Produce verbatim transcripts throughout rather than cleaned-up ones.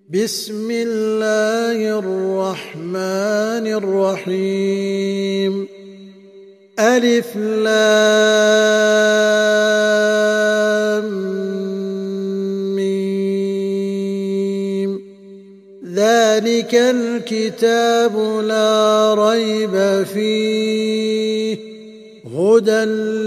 بسم الله الرحمن الرحيم. ألف لام ميم. ذلك الكتاب لا ريب فيه هدى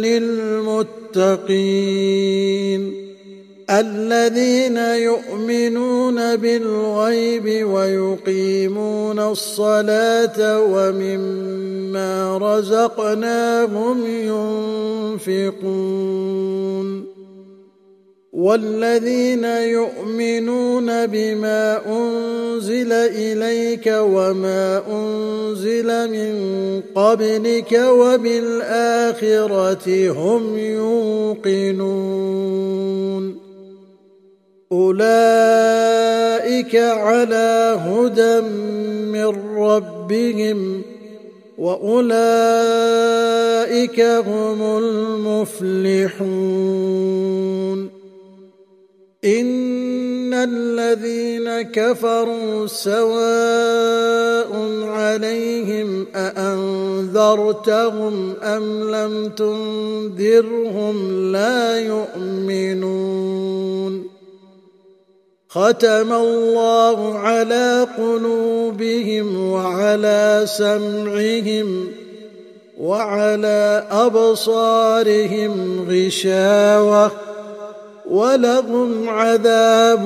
للمتقين الذين يؤمنون بالغيب ويقيمون الصلاة ومما رزقناهم ينفقون والذين يؤمنون بما أنزل إليك وما أنزل من قبلك وبالآخرة هم يوقنون أولئك على هدى من ربهم وأولئك هم المفلحون. إن الذين كفروا سواء عليهم أأنذرتهم أم لم تنذرهم لا يؤمنون. ختم الله على قلوبهم وعلى سمعهم وعلى أبصارهم غشاوة ولهم عذاب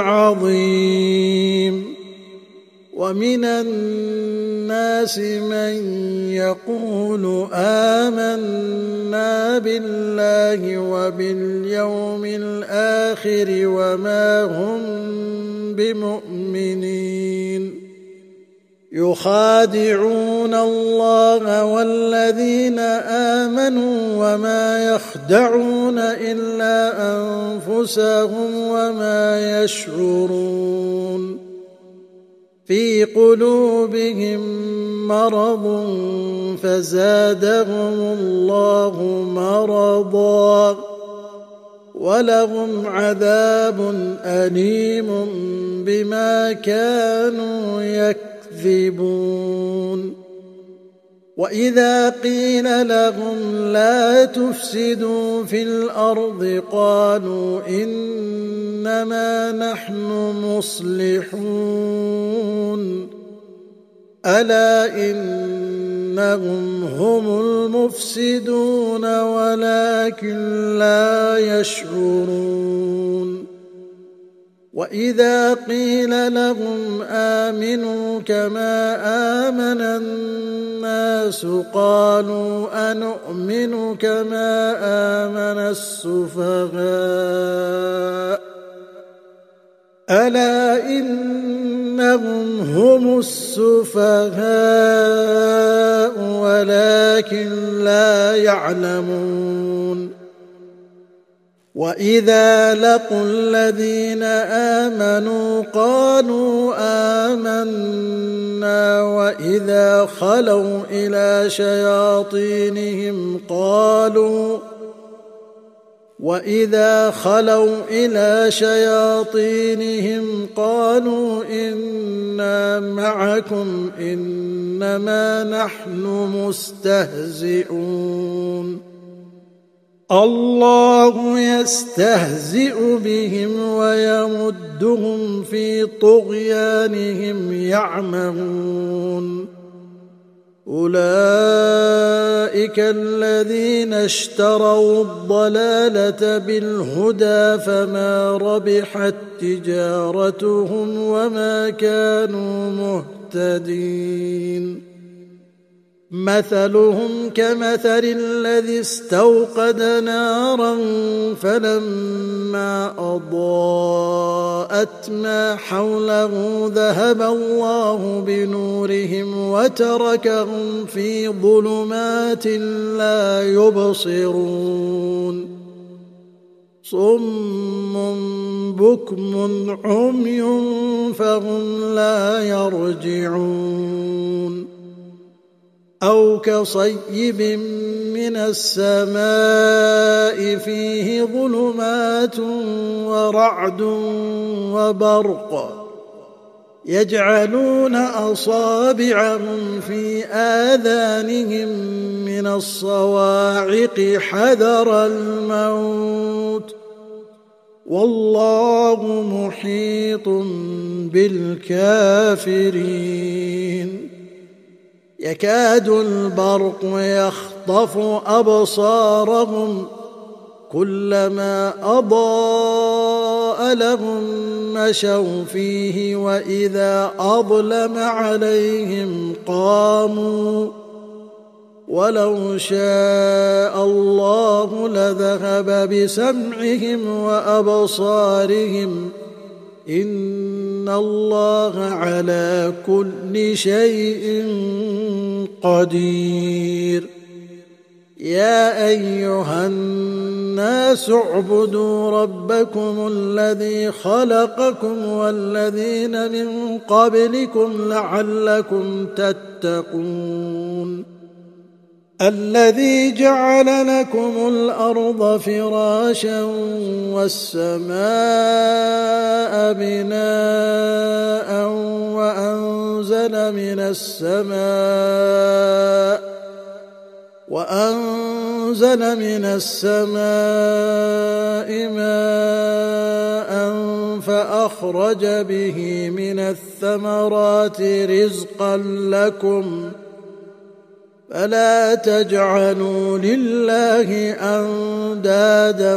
عظيم. ومن الناس من يقول آمنا بالله وباليوم الآخر وما هم بمؤمنين يخادعون الله والذين آمنوا وما يخدعون إلا أنفسهم وما يشعرون. في قلوبهم مرض فزادهم الله مرضا ولهم عذاب أليم بما كانوا يكذبون. وإذا قيل لهم لا تفسدوا في الأرض قالوا إنما نحن مصلحون ألا إنهم هم المفسدون ولكن لا يشعرون. وإذا قيل لهم آمنوا كما آمن الناس قالوا أنؤمن كما آمن السفهاء ألا إنهم هم السفهاء ولكن لا يعلمون. وإذا لقوا الذين آمنوا قالوا آمنا وإذا خلوا إلى شياطينهم قالوا وإذا خلوا إلى شياطينهم قالوا إنا معكم إنما نحن مستهزئون. الله يستهزئ بهم ويمدهم في طغيانهم يعمهون. أولئك الذين اشتروا الضلالة بالهدى فما ربحت تجارتهم وما كانوا مهتدين. مثلهم كمثل الذي استوقد نارا فلما أضاءت ما حوله ذهب الله بنورهم وتركهم في ظلمات لا يبصرون. صم بكم عمي فهم لا يرجعون. أو كصيب من السماء فيه ظلمات ورعد وبرق يجعلون أصابعهم في آذانهم من الصواعق حذر الموت والله محيط بالكافرين يكاد البرق يخطف أبصارهم كلما أضاء لهم مشوا فيه وإذا أظلم عليهم قاموا ولو شاء الله لذهب بسمعهم وأبصارهم إن الله على كل شيء قدير يا أيها الناس اعبدوا ربكم الذي خلقكم والذين من قبلكم لعلكم تتقون الذي جعل لكم الأرض فراشا والسماء بناء وأنزل من السماء وأنزل من السماء ماء فأخرج به من الثمرات رزقا لكم فلا تجعلوا لله أندادا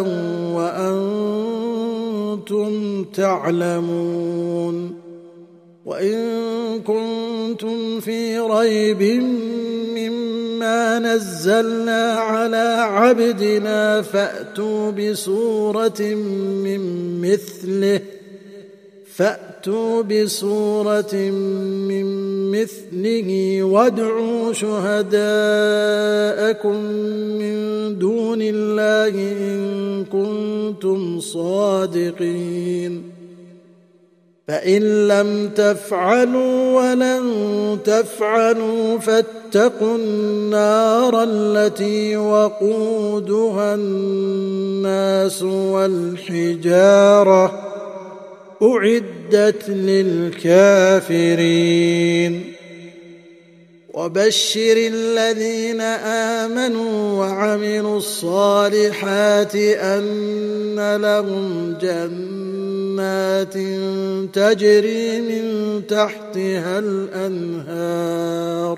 وأنتم تعلمون وإن كنتم في ريب مما نزلنا على عبدنا فأتوا بسورة من مثله فأتوا بسورة من مثله وادعوا شهداءكم من دون الله إن كنتم صادقين فإن لم تفعلوا ولن تفعلوا فاتقوا النار التي وقودها الناس والحجارة أعدت للكافرين وبشر الذين آمنوا وعملوا الصالحات أن لهم جنات تجري من تحتها الأنهار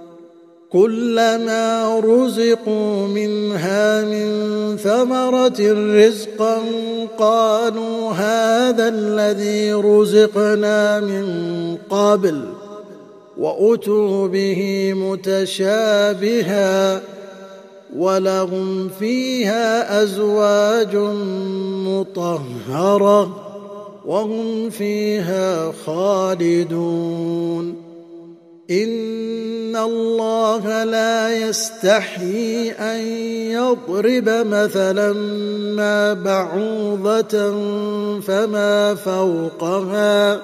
كلما رزقوا منها من ثمرة رزقا قالوا هذا الذي رزقنا من قبل وأتوا به متشابها ولهم فيها أزواج مطهرة وهم فيها خالدون إن الله لا يستحيي أن يضرب مثلا ما بعوضة فما فوقها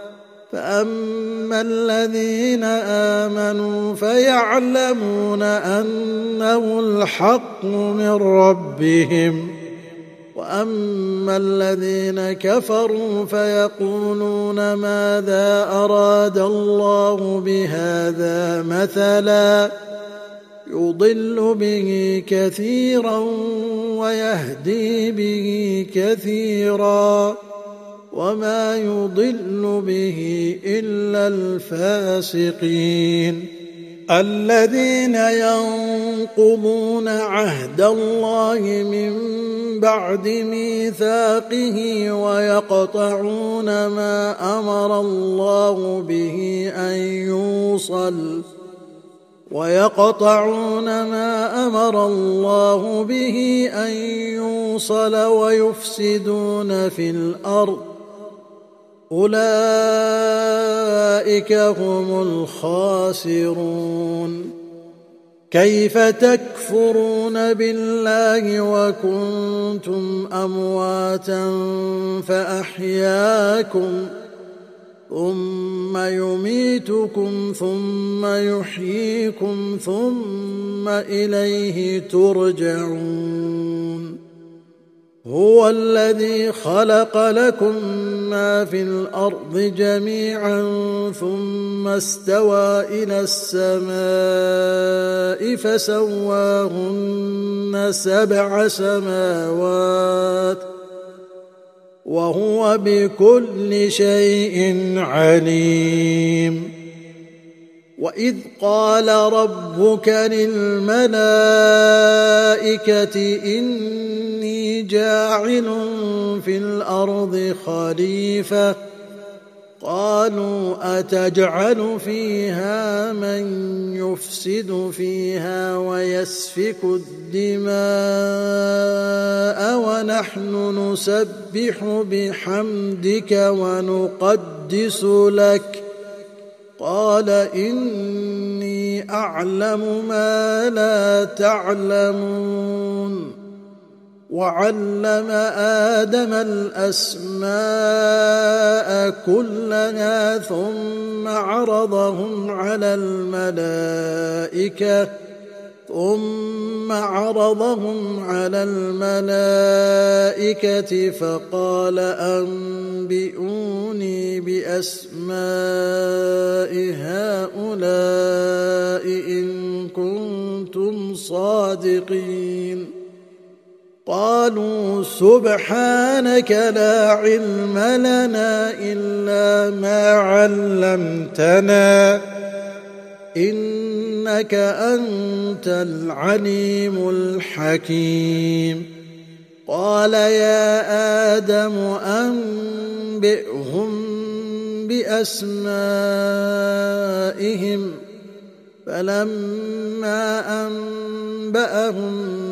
فأما الذين آمنوا فيعلمون أنه الحق من ربهم وأما الذين كفروا فيقولون ماذا أراد الله بهذا مثلا يضل به كثيرا ويهدي به كثيرا وما يضل به إلا الفاسقين الذين ينقضون عهد الله من بعد ميثاقه ويقطعون ما أمر الله به أن يوصل ويقطعون ما أمر الله به أن يوصل ويفسدون في الأرض أولئك هم الخاسرون كيف تكفرون بالله وكنتم أمواتا فأحياكم ثم يميتكم ثم يحييكم ثم إليه ترجعون هو الذي خلق لكم ما في الأرض جميعا ثم استوى إلى السماء فسواهن سبع سماوات وهو بكل شيء عليم. وإذ قال ربك للملائكة إني جاعل في الأرض خليفة قالوا أتجعل فيها من يفسد فيها ويسفك الدماء ونحن نسبح بحمدك ونقدس لك قال إني أعلم ما لا تعلمون. وعلم آدم الأسماء كلها ثم عرضهم على الملائكة ثم عرضهم على الملائكة فقال أنبئوني بأسماء هؤلاء إن كنتم صادقين. قالوا سبحانك لا علم لنا إلا ما علمتنا إنك أنت العليم الحكيم. قال يا آدم أنبئهم بأسمائهم فلما أنبأهم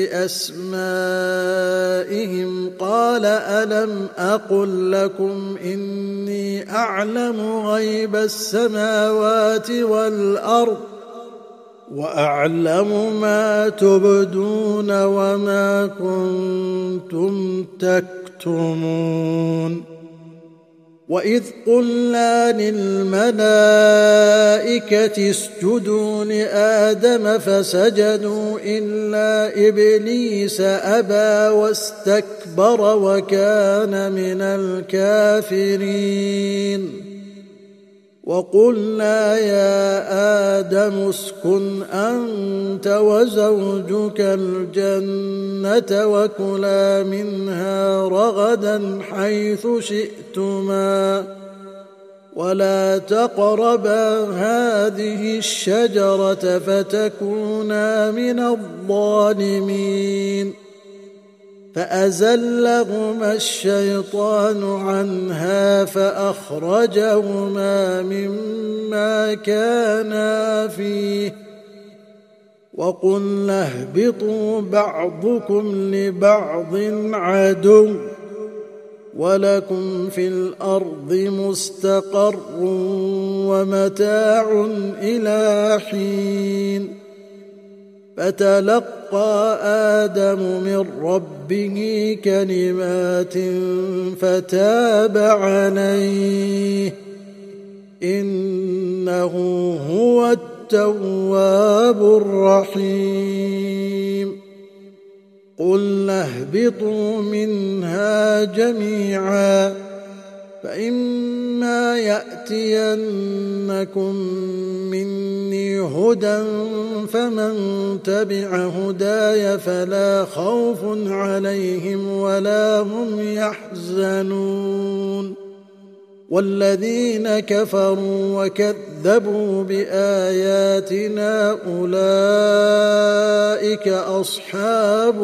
بأسمائهم قال ألم أقل لكم إني أعلم غيب السماوات والأرض وأعلم ما تبدون وما كنتم تكتمون. وإذ قلنا للملائكة اسجدوا لآدم فسجدوا إلا إبليس أبى واستكبر وكان من الكافرين. وقلنا يا آدم اسكن أنت وزوجك الجنة وكلا منها رغدا حيث شئتما ولا تقربا هذه الشجرة فتكونا من الظالمين. فأزلهما الشيطان عنها فأخرجهما مما كانا فيه وقلنا اهبطوا بعضكم لبعض عدو ولكم في الأرض مستقر ومتاع إلى حين. فتلقى آدم من ربه كلمات فتاب عليه إنه هو التواب الرحيم. قلنا اهبطوا منها جميعا فإما يأتينكم مني هدى فمن تبع هداي فلا خوف عليهم ولا هم يحزنون. والذين كفروا وكذبوا بآياتنا أولئك أصحاب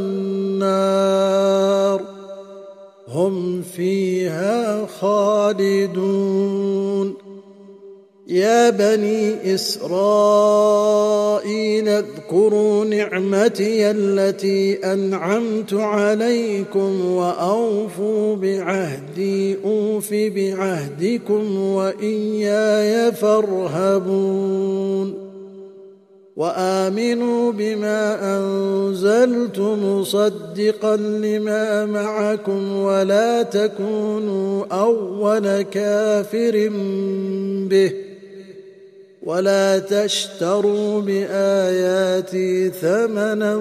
النار هم فيها خالدون. يا بني إسرائيل اذكروا نعمتي التي أنعمت عليكم وأوفوا بعهدي أوف بعهدكم وإياي فارهبون. وآمنوا بما أنزلت مصدقا لما معكم ولا تكونوا أول كافر به ولا تشتروا بآياتي ثمنا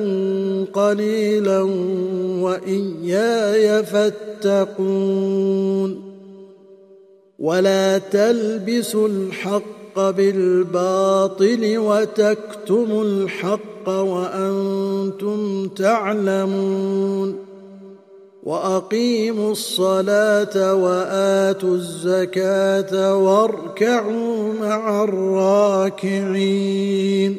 قليلا وإياي فاتقون. ولا تلبسوا الحق بالباطل وتكتموا الحق وأنتم تعلمون وأقيموا الصلاة وآتوا الزكاة واركعوا مع الراكعين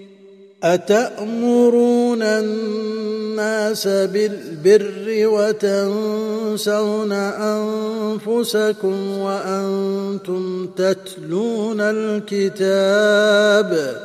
أتأمرون الناس بالبر وتنسون أنفسكم وأنتم تتلون الكتاب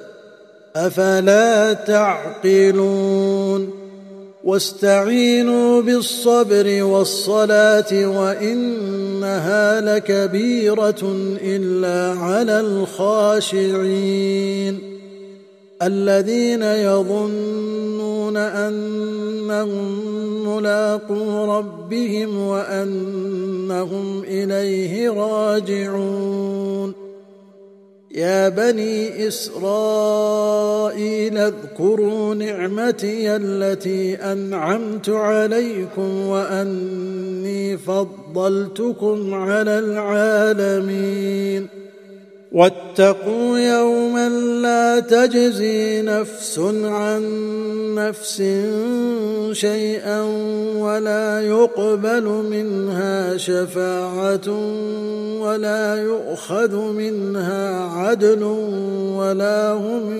أفلا تعقلون واستعينوا بالصبر والصلاة وإنها لكبيرة إلا على الخاشعين الذين يظنون أنهم ملاقو ربهم وأنهم إليه راجعون يا بني إسرائيل اذكروا نعمتي التي أنعمت عليكم وأني فضلتكم على العالمين واتقوا يوما لا تجزي نفس عن نفس شيئا ولا يقبل منها شفاعة ولا يؤخذ منها عدل ولا هم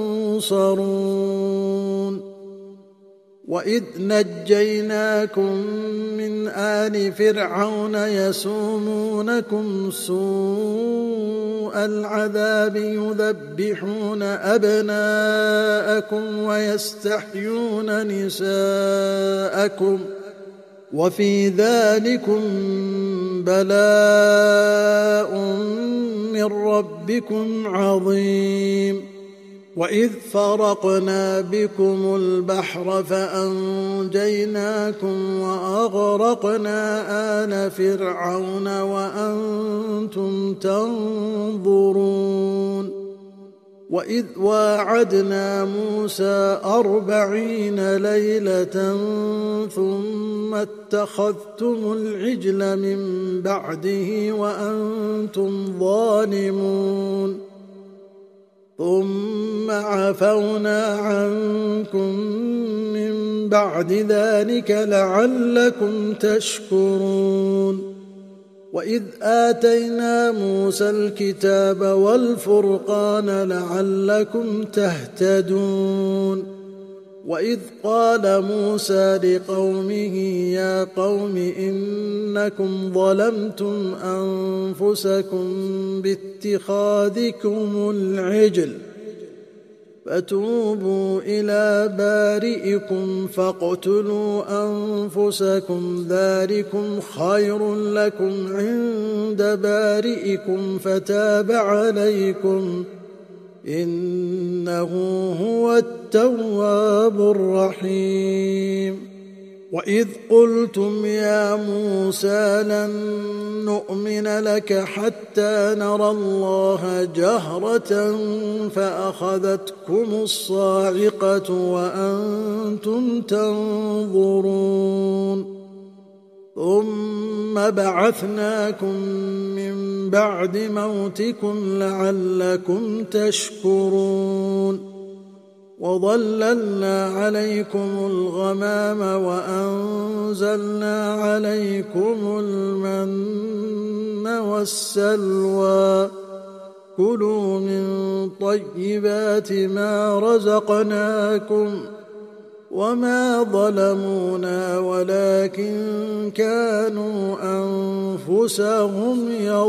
ينصرون وإذ نجيناكم من آل فرعون يسومونكم سوء العذاب يذبحون أبناءكم ويستحيون نساءكم وفي ذلكم بلاء من ربكم عظيم وإذ فرقنا بكم البحر فأنجيناكم وأغرقنا آل فرعون وأنتم تنظرون وإذ واعدنا موسى أربعين ليلة ثم اتخذتم العجل من بعده وأنتم ظالمون ثم عفونا عنكم من بعد ذلك لعلكم تشكرون وإذ آتينا موسى الكتاب والفرقان لعلكم تهتدون وإذ قال موسى لقومه يا قوم إنكم ظلمتم أنفسكم باتخاذكم العجل فتوبوا إلى بارئكم فاقتلوا أنفسكم ذلكم خير لكم عند بارئكم فتاب عليكم إنه هو التواب الرحيم وإذ قلتم يا موسى لن نؤمن لك حتى نرى الله جهرة فأخذتكم الصاعقة وأنتم تنظرون ثم بعثناكم من بعد موتكم لعلكم تشكرون وظللنا عليكم الغمام وأنزلنا عليكم المن والسلوى كلوا من طيبات ما رزقناكم وما ظلمونا ولكن كانوا أنفسهم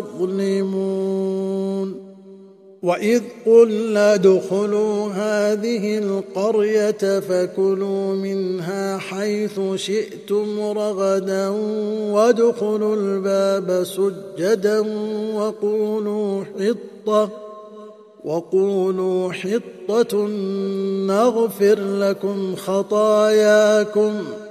يظلمون وإذ قلنا ادخلوا هذه القرية فكلوا منها حيث شئتم رغدا وادخلوا الباب سجدا وقولوا حطة وقولوا حطة نغفر لكم خطاياكم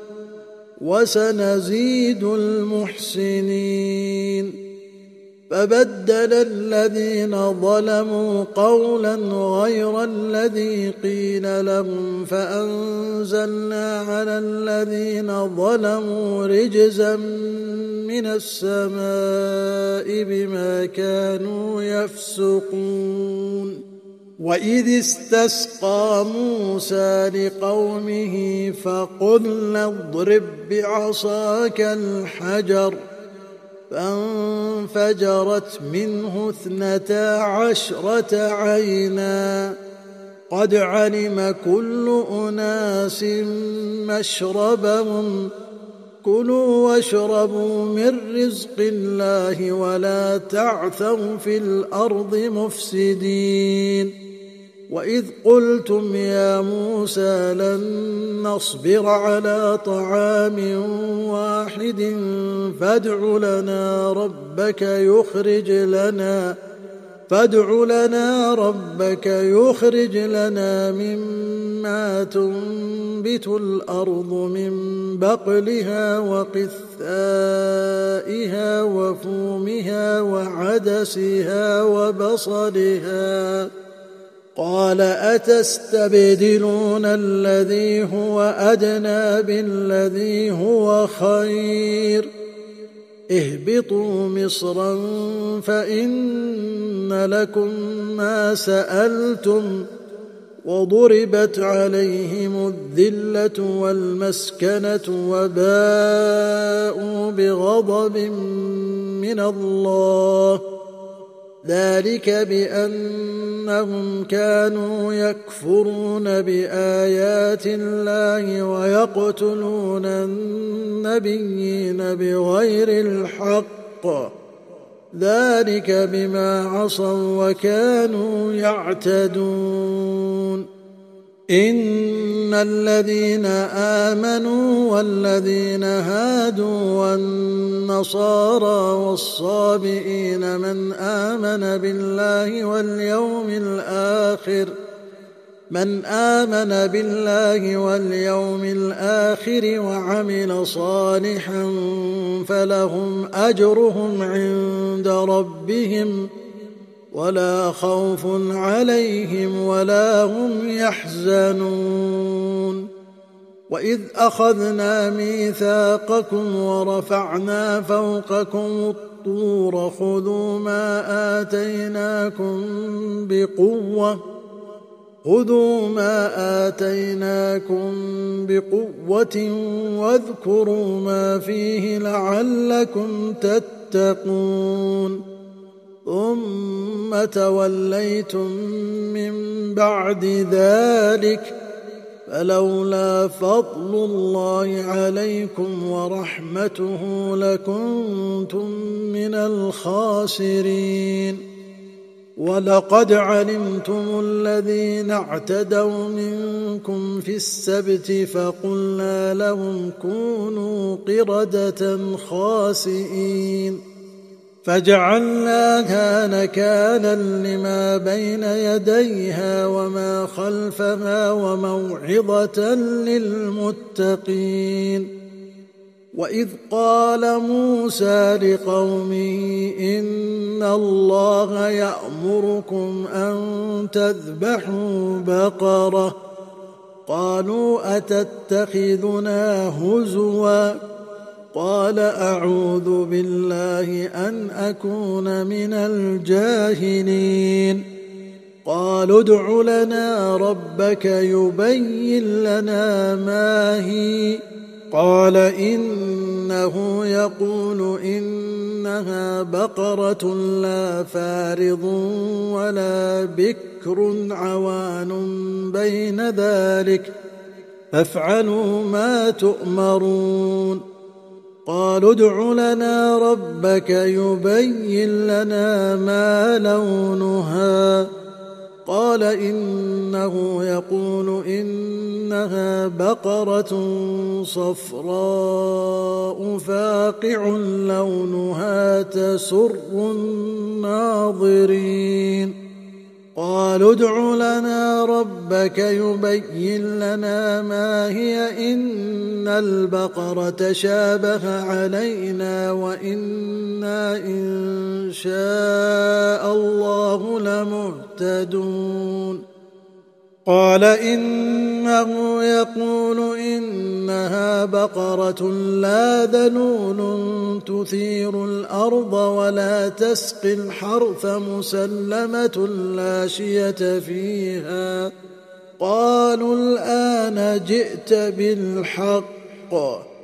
وسنزيد المحسنين فبدل الذين ظلموا قولا غير الذي قيل لهم فأنزلنا على الذين ظلموا رجزا من السماء بما كانوا يفسقون وإذ استسقى موسى لقومه فقلنا اضرب بعصاك الحجر فانفجرت منه اثنتا عشرة عينا قد علم كل أناس مشربهم كلوا واشربوا من رزق الله ولا تعثوا في الأرض مفسدين وإذ قلتم يا موسى لن نصبر على طعام واحد فادع لنا ربك يخرج لنا فادع لنا ربك يخرج لنا مما تنبت الأرض من بقلها وقثائها وفومها وعدسها وبصلها قال أتستبدلون الذي هو أدنى بالذي هو خير اهبطوا مصرا فإن لكم ما سألتم وضربت عليهم الذلة والمسكنة وباءوا بغضب من الله ذلك بأنهم كانوا يكفرون بآيات الله ويقتلون النبيين بغير الحق ذلك بما عصوا وكانوا يعتدون إن الذين آمنوا والذين هادوا والنصارى والصابئين من آمن بالله واليوم الآخر من آمن بالله واليوم الآخر وعمل صالحا فلهم أجرهم عند ربهم ولا خوف عليهم ولا هم يحزنون وإذ أخذنا ميثاقكم ورفعنا فوقكم الطور خذوا ما آتيناكم بقوة خذوا ما آتيناكم بقوة واذكروا ما فيه لعلكم تتقون ثم توليتم من بعد ذلك فلولا فضل الله عليكم ورحمته لكنتم من الخاسرين ولقد علمتم الذين اعتدوا منكم في السبت فقلنا لهم كونوا قردة خاسئين فجعلناها نكالا لما بين يديها وما خلفها وموعظة للمتقين وإذ قال موسى لقومه إن الله يأمركم أن تذبحوا بقرة قالوا أتتخذنا هزوا قال أعوذ بالله أن أكون من الجاهلين قالوا ادع لنا ربك يبين لنا ما هي قال إنه يقول إنها بقرة لا فارض ولا بكر عوان بين ذلك فافعلوا ما تؤمرون قالوا ادع لنا ربك يبين لنا ما لونها قال إنه يقول إنها بقرة صفراء فاقع لونها تسر الناظرين قالوا ادع لنا ربك يبين لنا ما هي إن البقرة شابه علينا وإنا إن شاء الله لمهتدون قال إنه يقول إنها بقرة لا ذلول تثير الأرض ولا تسقي الحرث مسلمة لا شية فيها. قالوا الآن جئت بالحق،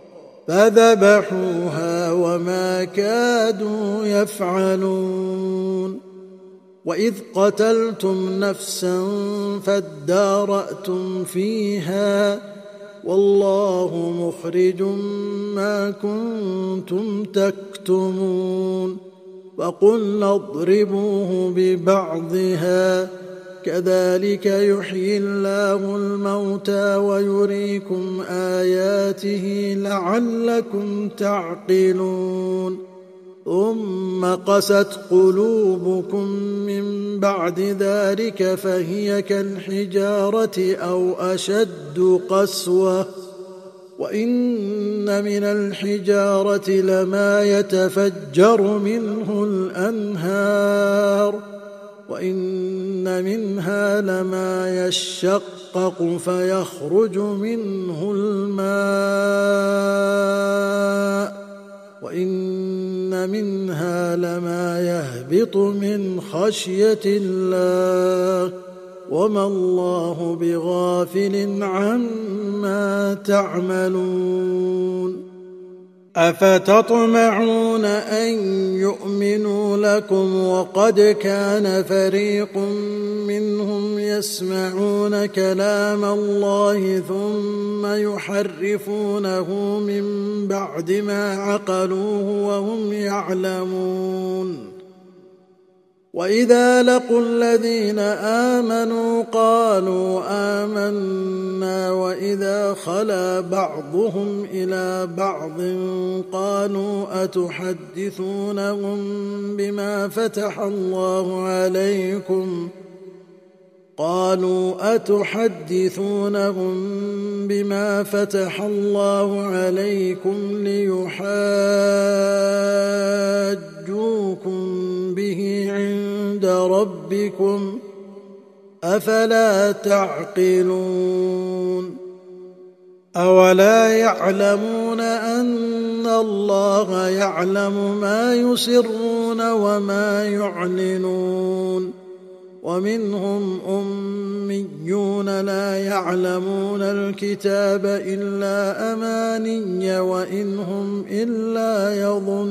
فذبحوها وما كادوا يفعلون. وإذ قتلتم نفسا فادارأتم فيها والله مخرج ما كنتم تكتمون. وقلنا اضربوه ببعضها كذلك يحيي الله الموتى ويريكم آياته لعلكم تعقلون. ثم قست قلوبكم من بعد ذلك فهي كالحجارة أو أشد قسوة. وإن من الحجارة لما يتفجر منه الأنهار وإن منها لما يشقق فيخرج منه الماء وإن منها لما يهبط من خشية الله وما الله بغافل عما تعملون. أفتطمعون أن يؤمنوا لكم وقد كان فريق منهم يسمعون كلام الله ثم يحرفونه من بعد ما عقلوه وهم يعلمون. وإذا لقوا الذين آمنوا قالوا آمنا وإذا خلا بعضهم إلى بعض قالوا أتحدثونهم بما فتح الله عليكم قالوا أتحدثونهم بما فتح الله عليكم ليحاجوكم به عند ربكم أفلا تعقلون. أولا يعلمون أن الله يعلم ما يسرون وما يعلنون. ومنهم أميون لا يعلمون الكتاب إلا أماني وإن هم إلا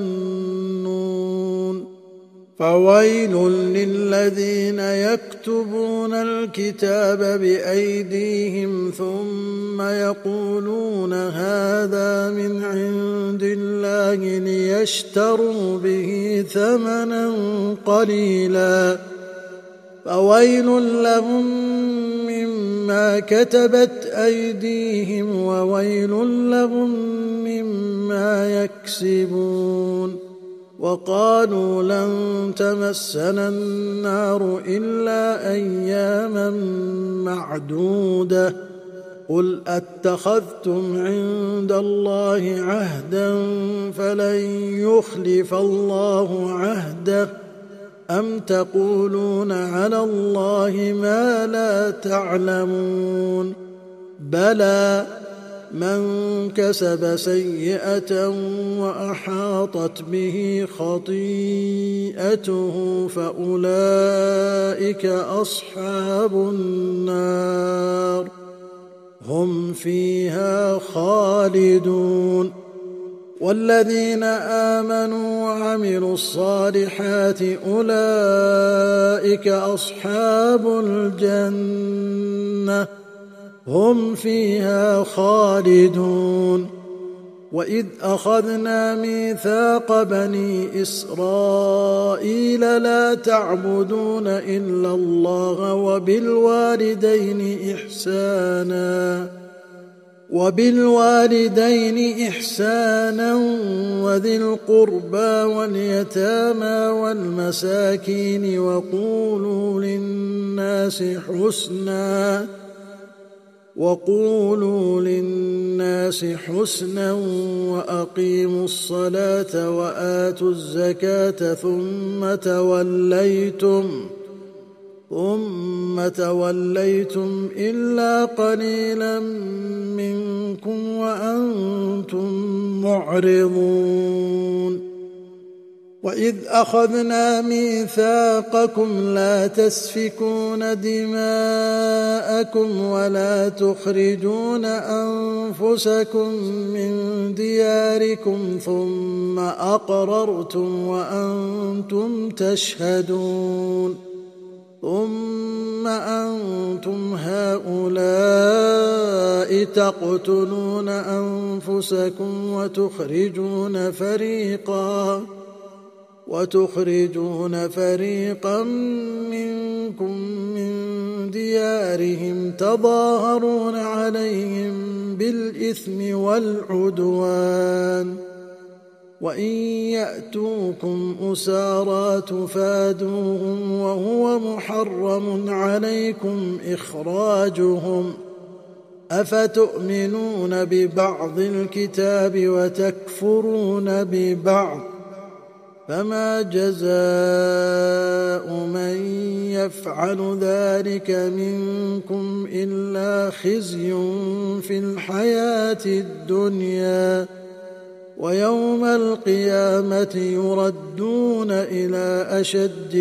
يظنون. فويل للذين يكتبون الكتاب بأيديهم ثم يقولون هذا من عند الله ليشتروا به ثمنا قليلا فويل لهم مما كتبت أيديهم وويل لهم مما يكسبون. وقالوا لن تمسنا النار إلا أياما معدودة قل أتخذتم عند الله عهدا فلن يخلف الله عهده أم تقولون على الله ما لا تعلمون. بلى من كسب سيئة وأحاطت به خطيئته فأولئك أصحاب النار هم فيها خالدون. والذين آمنوا وعملوا الصالحات أولئك أصحاب الجنة هم فيها خالدون. وإذ أخذنا ميثاق بني إسرائيل لا تعبدون إلا الله وبالوالدين إحسانا وبالوالدين إحسانا وذي القربى واليتامى والمساكين وقولوا للناس حسنا وقولوا للناس حسنا وأقيموا الصلاة وآتوا الزكاة ثم توليتم ثم توليتم إلا قليلا منكم وأنتم معرضون وإذ أخذنا ميثاقكم لا تسفكون دماءكم ولا تخرجون أنفسكم من دياركم ثم أقررتم وأنتم تشهدون ثم أنتم هؤلاء تقتلون أنفسكم وتخرجون فريقا وتخرجون فريقا منكم من ديارهم تظاهرون عليهم بالإثم والعدوان وإن يأتوكم أسارى تفادوهم وهو محرم عليكم إخراجهم أفتؤمنون ببعض الكتاب وتكفرون ببعض فما جزاء من يفعل ذلك منكم إلا خزي في الحياة الدنيا ويوم القيامة يردون إلى أشد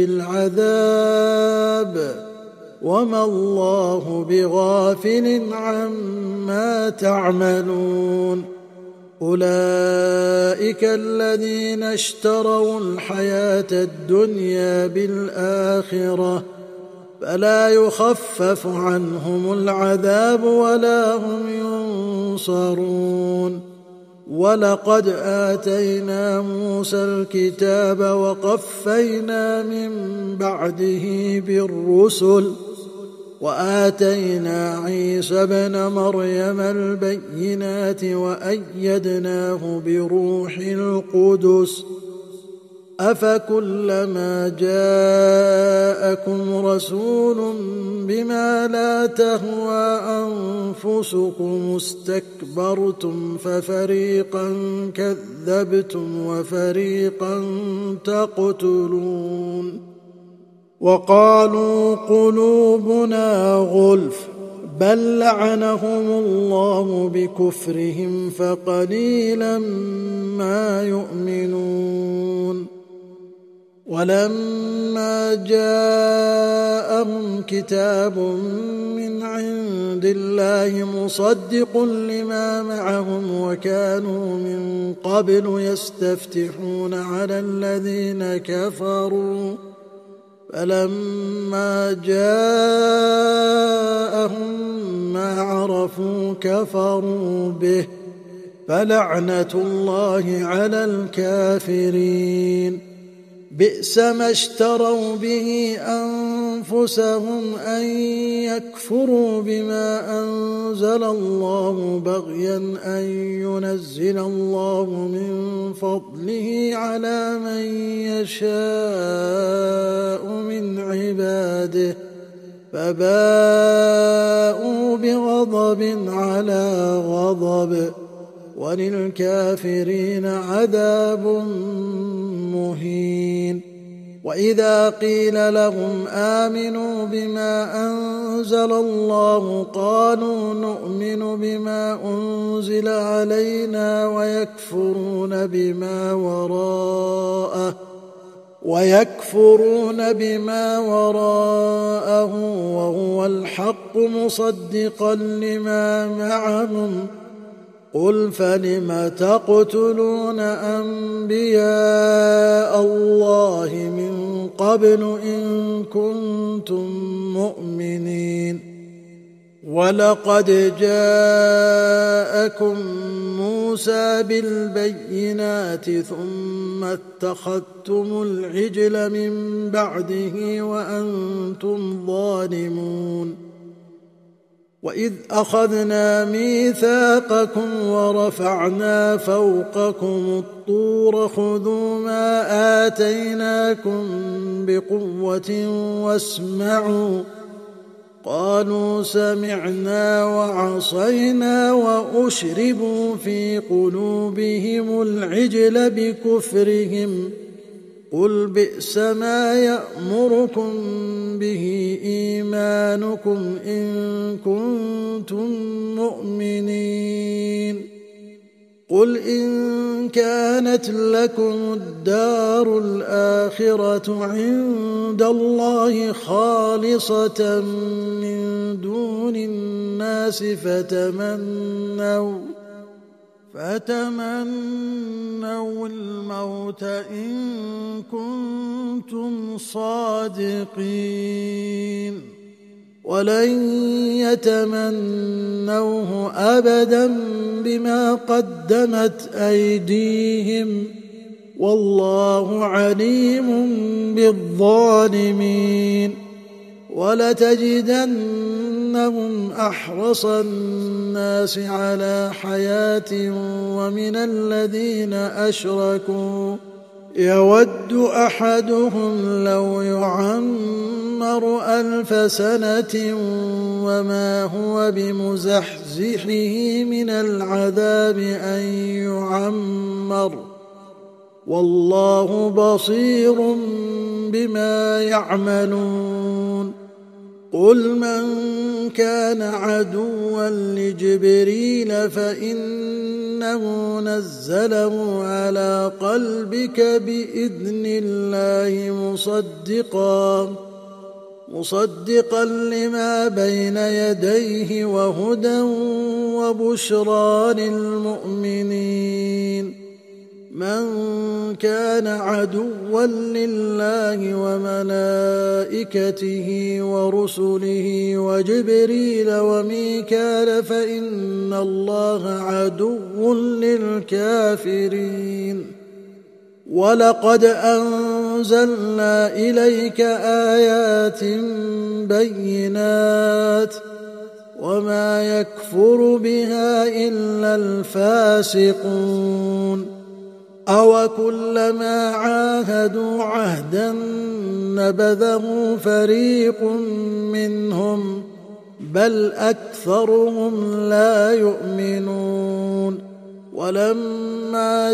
العذاب وما الله بغافل عما تعملون أولئك الذين اشتروا الحياة الدنيا بالآخرة فلا يخفف عنهم العذاب ولا هم ينصرون ولقد آتينا موسى الكتاب وقفينا من بعده بالرسل وآتينا عيسى ابن مريم البينات وأيدناه بروح القدس أفكلما جاءكم رسول بما لا تهوى أنفسكم استكبرتم ففريقا كذبتم وفريقا تقتلون وقالوا قلوبنا غلف بل لعنهم الله بكفرهم فقليلا ما يؤمنون ولما جاءهم كتاب من عند الله مصدق لما معهم وكانوا من قبل يستفتحون على الذين كفروا فلما جاءهم ما عرفوا كفروا به فلعنة الله على الكافرين بئس ما اشتروا به أنفسهم أن يكفروا بما أنزل الله بغيا أن ينزل الله من فضله على من يشاء من عباده فباءوا بغضب على غضب وللكافرين عذاب مهين وإذا قيل لهم آمنوا بما أنزل الله قالوا نؤمن بما أنزل علينا ويكفرون بما وراءه ويكفرون بما وراءه وهو الحق مصدقا لما معهم قل فلم تقتلون أنبياء الله من قبل إن كنتم مؤمنين ولقد جاءكم موسى بالبينات ثم اتخذتم العجل من بعده وأنتم ظالمون وإذ أخذنا ميثاقكم ورفعنا فوقكم الطور خذوا ما آتيناكم بقوة واسمعوا قالوا سمعنا وعصينا وأشربوا في قلوبهم العجل بكفرهم قل بئس ما يأمركم به إيمانكم إن كنتم مؤمنين قل إن كانت لكم الدار الآخرة عند الله خالصة من دون الناس فتمنوا فتمنوا الموت إن كنتم صادقين ولن يتمنوه أبدا بما قدمت أيديهم والله عليم بالظالمين ولتجدنهم أحرص الناس على حياة ومن الذين أشركوا يود أحدهم لو يعمر ألف سنة وما هو بمزحزحه من العذاب أن يعمر والله بصير بما يعملون قل من كان عدوا لجبريل فإنه نزله على قلبك بإذن الله مصدقا مصدقا لما بين يديه وهدى وبشرى للمؤمنين من كان عدوا لله وملائكته ورسله وجبريل وميكال فإن الله عدو للكافرين ولقد أنزلنا إليك آيات بينات وما يكفر بها إلا الفاسقون أو كلما عاهدوا عهدا نبذه فريق منهم بل أكثرهم لا يؤمنون ولما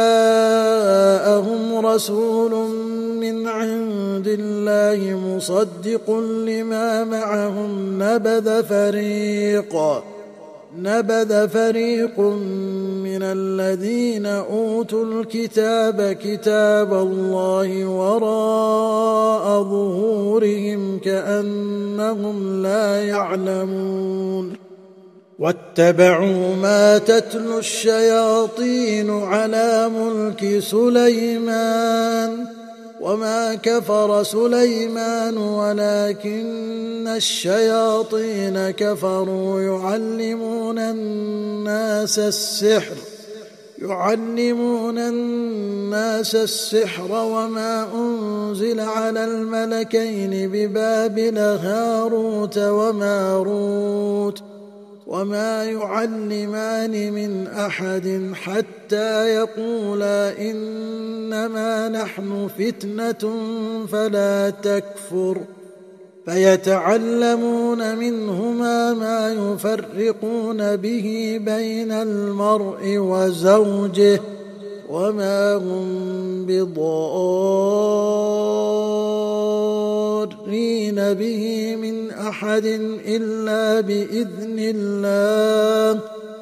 جاءهم رسول من عند الله مصدق لما معهم نبذ فريق نبذ فريق من الذين أوتوا الكتاب كتاب الله وراء ظهورهم كأنهم لا يعلمون واتبعوا ما تتلو الشياطين على ملك سليمان وما كفر سليمان ولكن الشياطين كفروا يعلمون الناس السحر يعلمون الناس السحر وما أنزل على الملكين ببابل هاروت وماروت وما يعلمان من أحد حتى يقولا إنما نحن فتنة فلا تكفر فيتعلمون منهما ما يفرقون به بين المرء وزوجه وما هم بضارين به من أحد إلا بإذن الله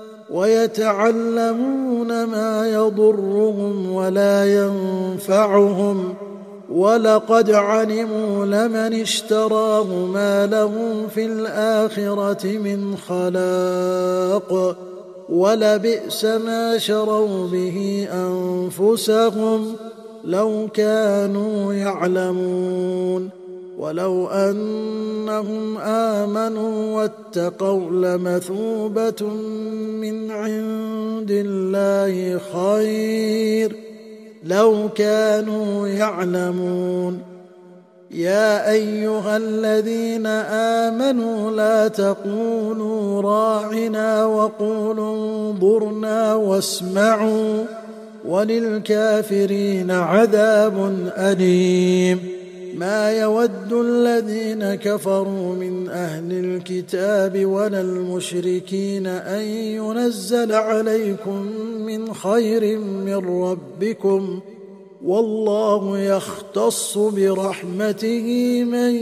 ويتعلمون ما يضرهم ولا ينفعهم ولقد علموا لمن اشتراه ما له في الآخرة من خلاق ولبئس ما شروا به أنفسهم لو كانوا يعلمون ولو أنهم آمنوا واتقوا لمثوبة من عند الله خير لو كانوا يعلمون يا أيها الذين آمنوا لا تقولوا راعنا وقولوا انظرنا واسمعوا وللكافرين عذاب أليم ما يود الذين كفروا من أهل الكتاب ولا المشركين أن ينزل عليكم من خير من ربكم والله يختص برحمته من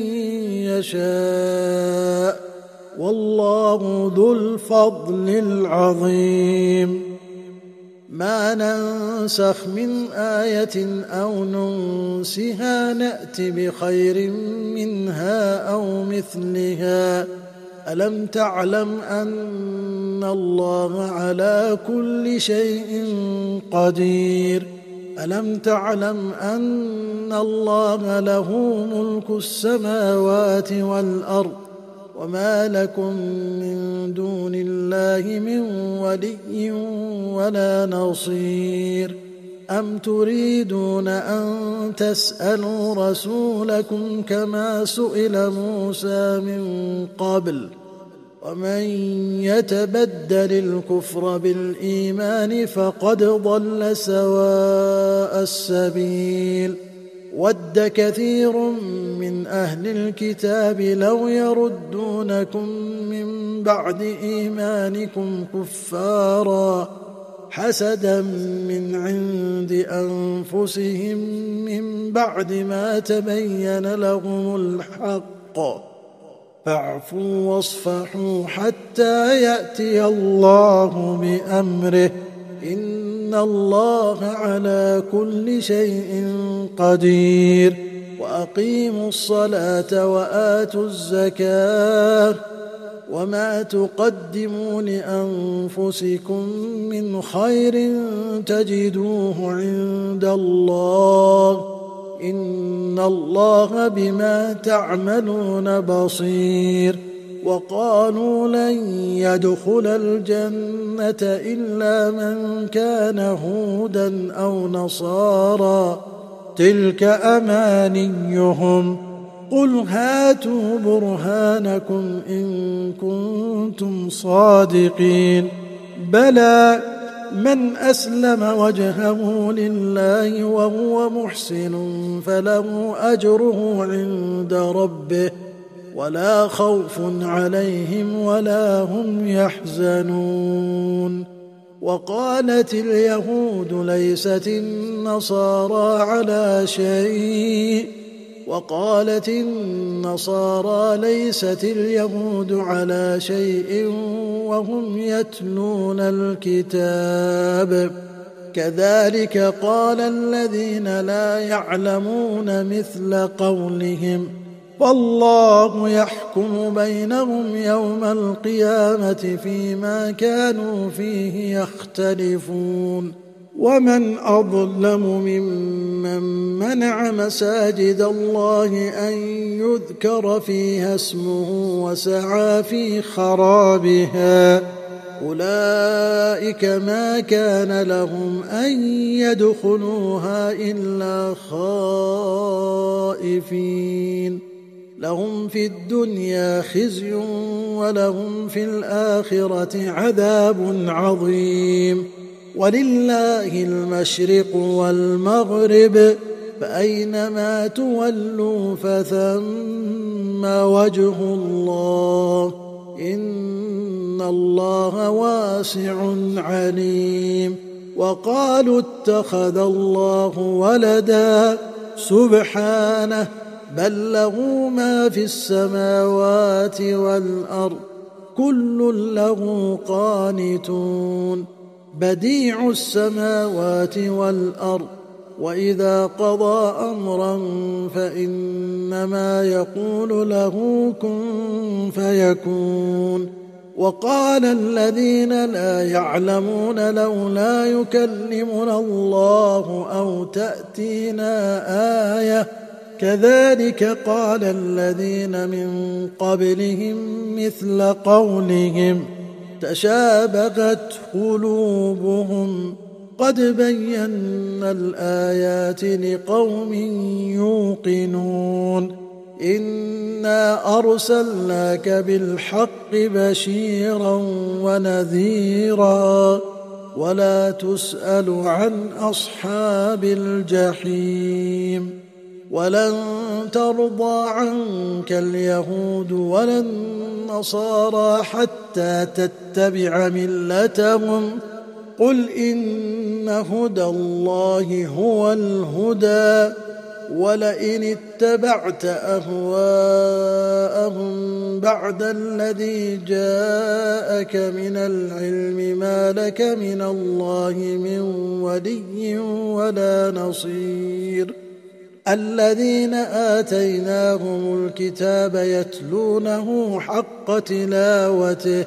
يشاء والله ذو الفضل العظيم ما ننسخ من آية أو ننسها نأت بخير منها أو مثلها ألم تعلم أن الله على كل شيء قدير ألم تعلم أن الله له ملك السماوات والأرض وما لكم من دون الله من ولي ولا نصير أم تريدون أن تسألوا رسولكم كما سئل موسى من قبل ومن يتبدل الكفر بالإيمان فقد ضل سواء السبيل ود كثير من أهل الكتاب لو يردونكم من بعد إيمانكم كفارا حسدا من عند أنفسهم من بعد ما تبين لهم الحق فاعفوا واصفحوا حتى يأتي الله بأمره إن الله على كل شيء قدير وأقيموا الصلاة وآتوا الزكاة وما تقدموا لأنفسكم من خير تجدوه عند الله إن الله بما تعملون بصير وقالوا لن يدخل الجنة إلا من كان هودا أو نصارى تلك أمانيهم قل هاتوا برهانكم إن كنتم صادقين بلى من أسلم وجهه لله وهو محسن فله أجره عند ربه ولا خوف عليهم ولا هم يحزنون وقالت اليهود ليست النصارى على شيء وقالت النصارى ليست اليهود على شيء وهم يتلون الكتاب كذلك قال الذين لا يعلمون مثل قولهم والله يحكم بينهم يوم القيامة فيما كانوا فيه يختلفون ومن أظلم ممن منع مساجد الله أن يذكر فيها اسمه وسعى في خرابها أولئك ما كان لهم أن يدخلوها إلا خائفين لهم في الدنيا خزي ولهم في الآخرة عذاب عظيم ولله المشرق والمغرب فأينما تولوا فثم وجه الله إن الله واسع عليم وقالوا اتخذ الله ولدا سبحانه بل له ما في السماوات والأرض كل له قانتون بديع السماوات والأرض وإذا قضى أمرا فإنما يقول له كن فيكون وقال الذين لا يعلمون لولا يكلمنا الله أو تأتينا آية كذلك قال الذين من قبلهم مثل قولهم تشابهت قلوبهم قد بينا الآيات لقوم يوقنون إنا أرسلناك بالحق بشيرا ونذيرا ولا تسأل عن أصحاب الجحيم ولن ترضى عنك اليهود ولا النصارى حتى تتبع ملتهم قل إن هدى الله هو الهدى ولئن اتبعت أهواءهم بعد الذي جاءك من العلم ما لك من الله من ولي ولا نصير الذين آتيناهم الكتاب يتلونه حق تلاوته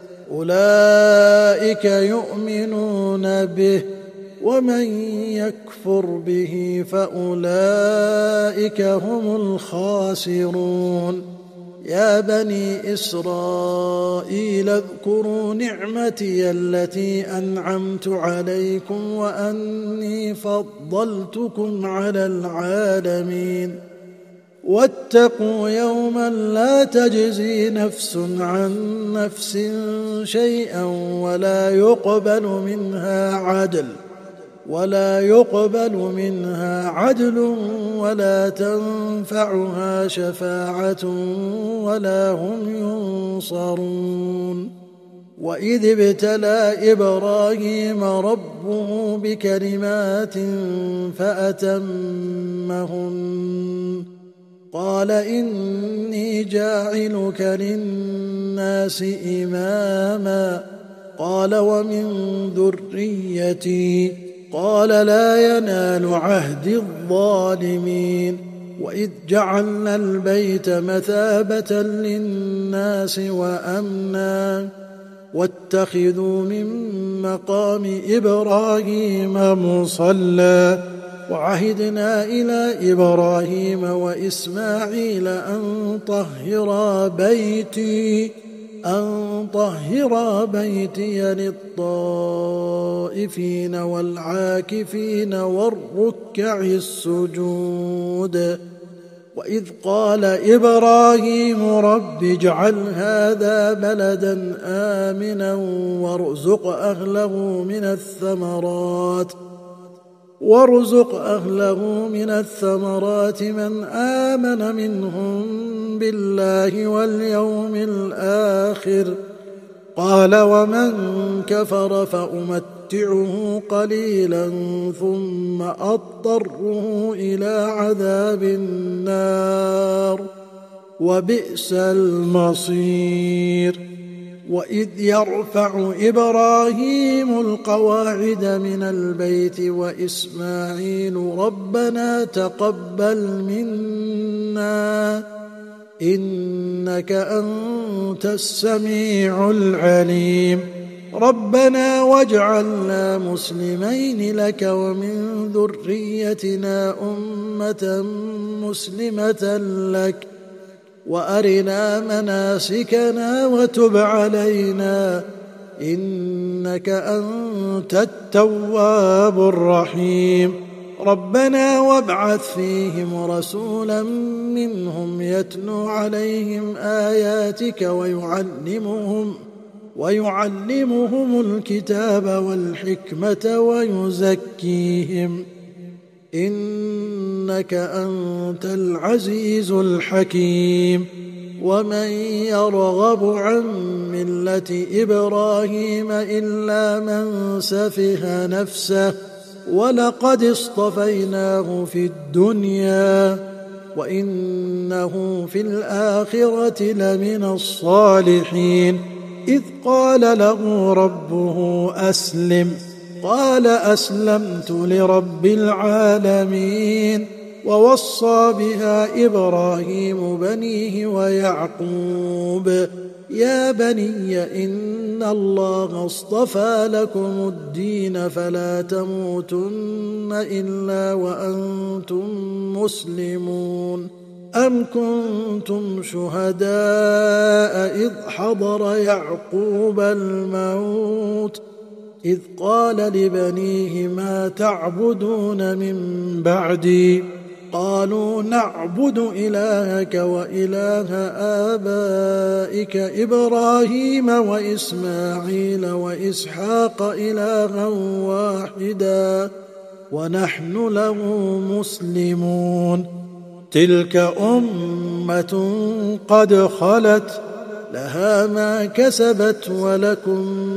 أولئك يؤمنون به ومن يكفر به فأولئك هم الخاسرون يا بني إسرائيل اذكروا نعمتي التي أنعمت عليكم وأني فضلتكم على العالمين واتقوا يوما لا تجزي نفس عن نفس شيئا ولا يقبل منها عدل ولا يقبل منها عدل ولا تنفعها شفاعة ولا هم ينصرون وإذ ابتلى إبراهيم ربه بكلمات فأتمهن قال إني جاعلك للناس إماما قال ومن ذريتي قال لا ينال عهد الظالمين وإذ جعلنا البيت مثابة للناس وأمنا واتخذوا من مقام إبراهيم مصلى وعهدنا إلى إبراهيم وإسماعيل أن طهرا بيتي أن طهرا بيتي للطائفين والعاكفين والركع السجود وإذ قال إبراهيم رب اجعل هذا بلدا آمنا وارزق أهله من الثمرات وارزق أهله من الثمرات من آمن منهم بالله واليوم الآخر قال ومن كفر فأمتعه قليلا ثم أضطره إلى عذاب النار وبئس المصير وإذ يرفع إبراهيم القواعد من البيت وإسماعيل ربنا تقبل منا إنك أنت السميع العليم ربنا واجعلنا مسلمين لك ومن ذريتنا أمة مسلمة لك وأرنا مناسكنا وتب علينا إنك أنت التواب الرحيم ربنا وابعث فيهم رسولا منهم يتلو عليهم آياتك ويعلمهم ويعلمهم الكتاب والحكمة ويزكيهم إنك أنت العزيز الحكيم ومن يرغب عن ملة إبراهيم إلا من سفه نفسه ولقد اصطفيناه في الدنيا وإنه في الآخرة لمن الصالحين إذ قال له ربه أسلم قال أسلمت لرب العالمين ووصى بها إبراهيم بنيه ويعقوب يا بني إن الله اصطفى لكم الدين فلا تموتن إلا وأنتم مسلمون أم كنتم شهداء إذ حضر يعقوب الموت إذ قال لبنيه ما تعبدون من بعدي قالوا نعبد إلهك وإله آبائك إبراهيم وإسماعيل وإسحاق إلها واحدا ونحن له مسلمون تلك أمة قد خلت لها ما كسبت ولكم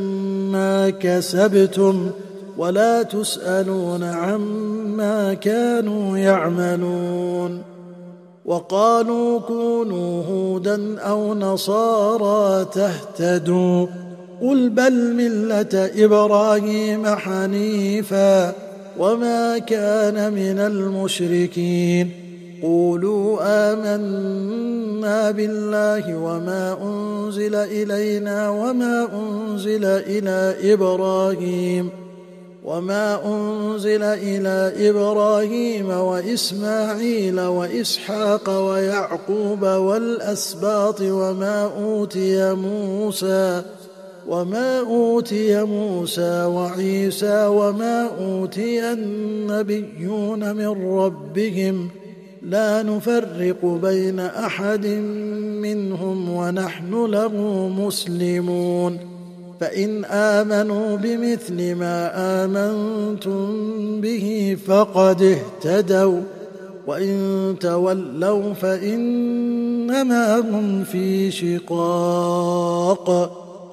ما كسبتم ولا تسألون عما كانوا يعملون. وقالوا كونوا هودا أو نصارى تهتدوا قل بل ملة إبراهيم حنيفا وما كان من المشركين. قولوا آمنا بالله وما أنزل إلينا وما أنزل إلى إبراهيم وما أنزل إلى إبراهيم وإسماعيل وإسحاق ويعقوب والأسباط وما أوتي موسى وما أوتي موسى وعيسى وما أوتي النبيون من ربهم لا نفرق بين أحد منهم ونحن له مسلمون. فإن آمنوا بمثل ما آمنتم به فقد اهتدوا وإن تولوا فإنما هم في شقاق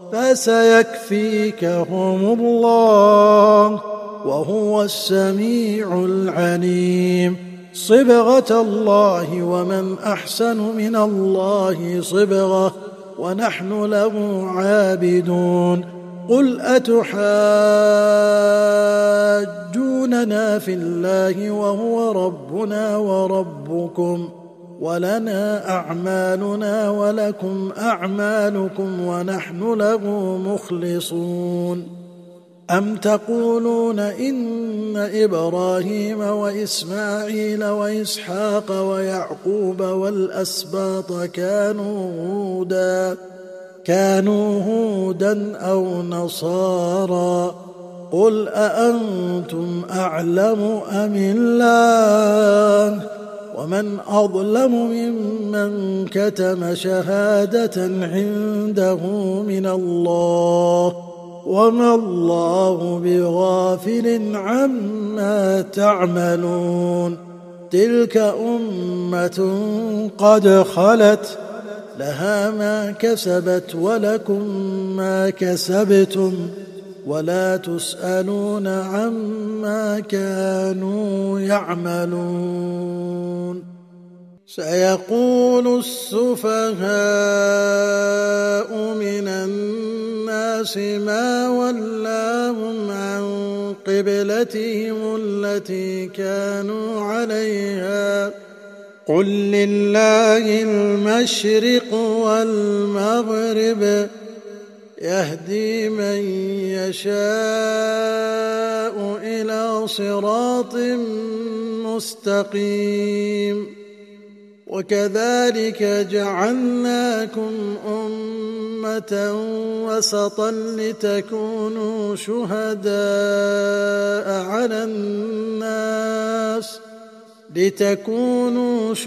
فسيكفيكهم الله وهو السميع العليم. صبغة الله ومن أحسن من الله صبغة ونحن له عابدون. قل أتحاجوننا في الله وهو ربنا وربكم ولنا أعمالنا ولكم أعمالكم ونحن له مخلصون. أم تقولون إن إبراهيم وإسماعيل وإسحاق ويعقوب والأسباط كانوا هودا كانوا هودا أو نصارى قل أأنتم أعلم أم الله ومن أظلم ممن كتم شهادة عنده من الله وما الله بغافل عما تعملون. تلك أمة قد خلت لها ما كسبت ولكم ما كسبتم ولا تسألون عما كانوا يعملون. سيقول السفهاء من الناس ما ولاهم عن قبلتهم التي كانوا عليها قل لله المشرق والمغرب يهدي من يشاء إلى صراط مستقيم. وكذلك جعلناكم أمة وسطا لتكونوا شهداء على الناس لتكونوا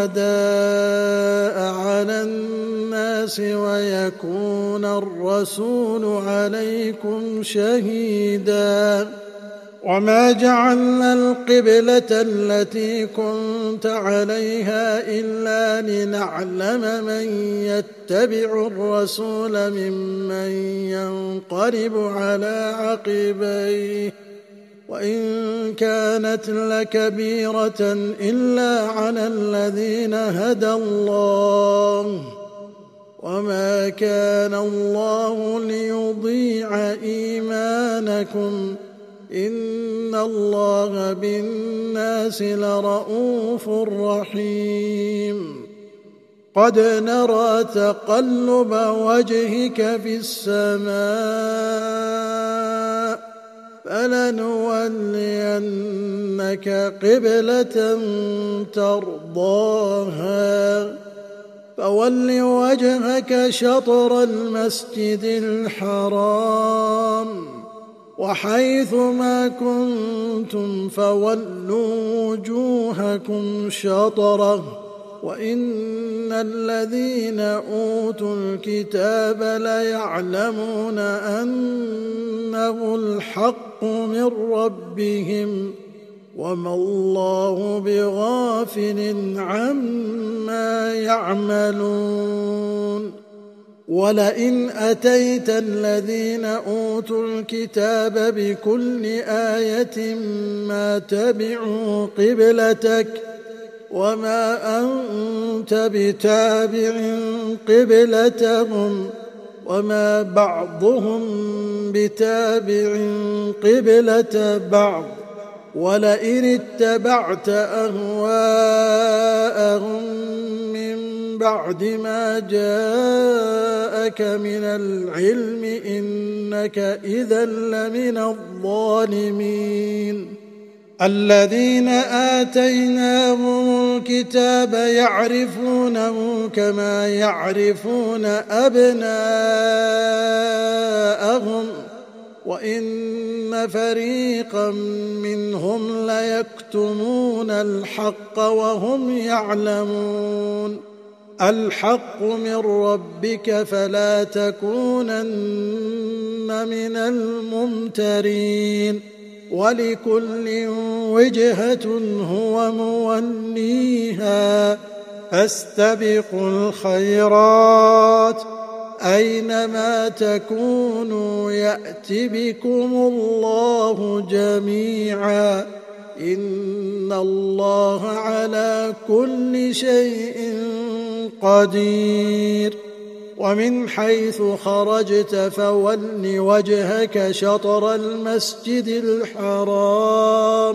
شهداء على الناس ويكون الرسول عليكم شهيدا. وما جعلنا القبلة التي كنت عليها إلا لنعلم من يتبع الرسول ممن ينقلب على عقبيه وإن كانت لكبيرة إلا على الذين هدى الله وما كان الله ليضيع إيمانكم إن الله بالناس لرءوف رحيم. قد نرى تقلب وجهك في السماء فلنولينك قبلة ترضاها فول وجهك شطر المسجد الحرام وحيث ما كنتم فولوا وجوهكم شطره وإن الذين أوتوا الكتاب ليعلمون أنه الحق من ربهم وما الله بغافل عما يعملون. ولئن أتيت الذين أوتوا الكتاب بكل آية ما تبعوا قبلتك وما أنت بتابع قبلتهم وما بعضهم بتابع قبلة بعض ولئن اتبعت أهواءهم من بعد ما جاءك من العلم إنك إذا لمن الظالمين. الذين آتيناهم الكتاب يعرفونه كما يعرفون أبناءهم وإن فريقا منهم ليكتمون الحق وهم يعلمون. الحق من ربك فلا تكونن من الممترين. ولكل وجهة هو موليها فاستبقوا الخيرات أينما تكونوا يأت بكم الله جميعا إن الله على كل شيء قدير. ومن حيث خرجت فول وجهك شطر المسجد الحرام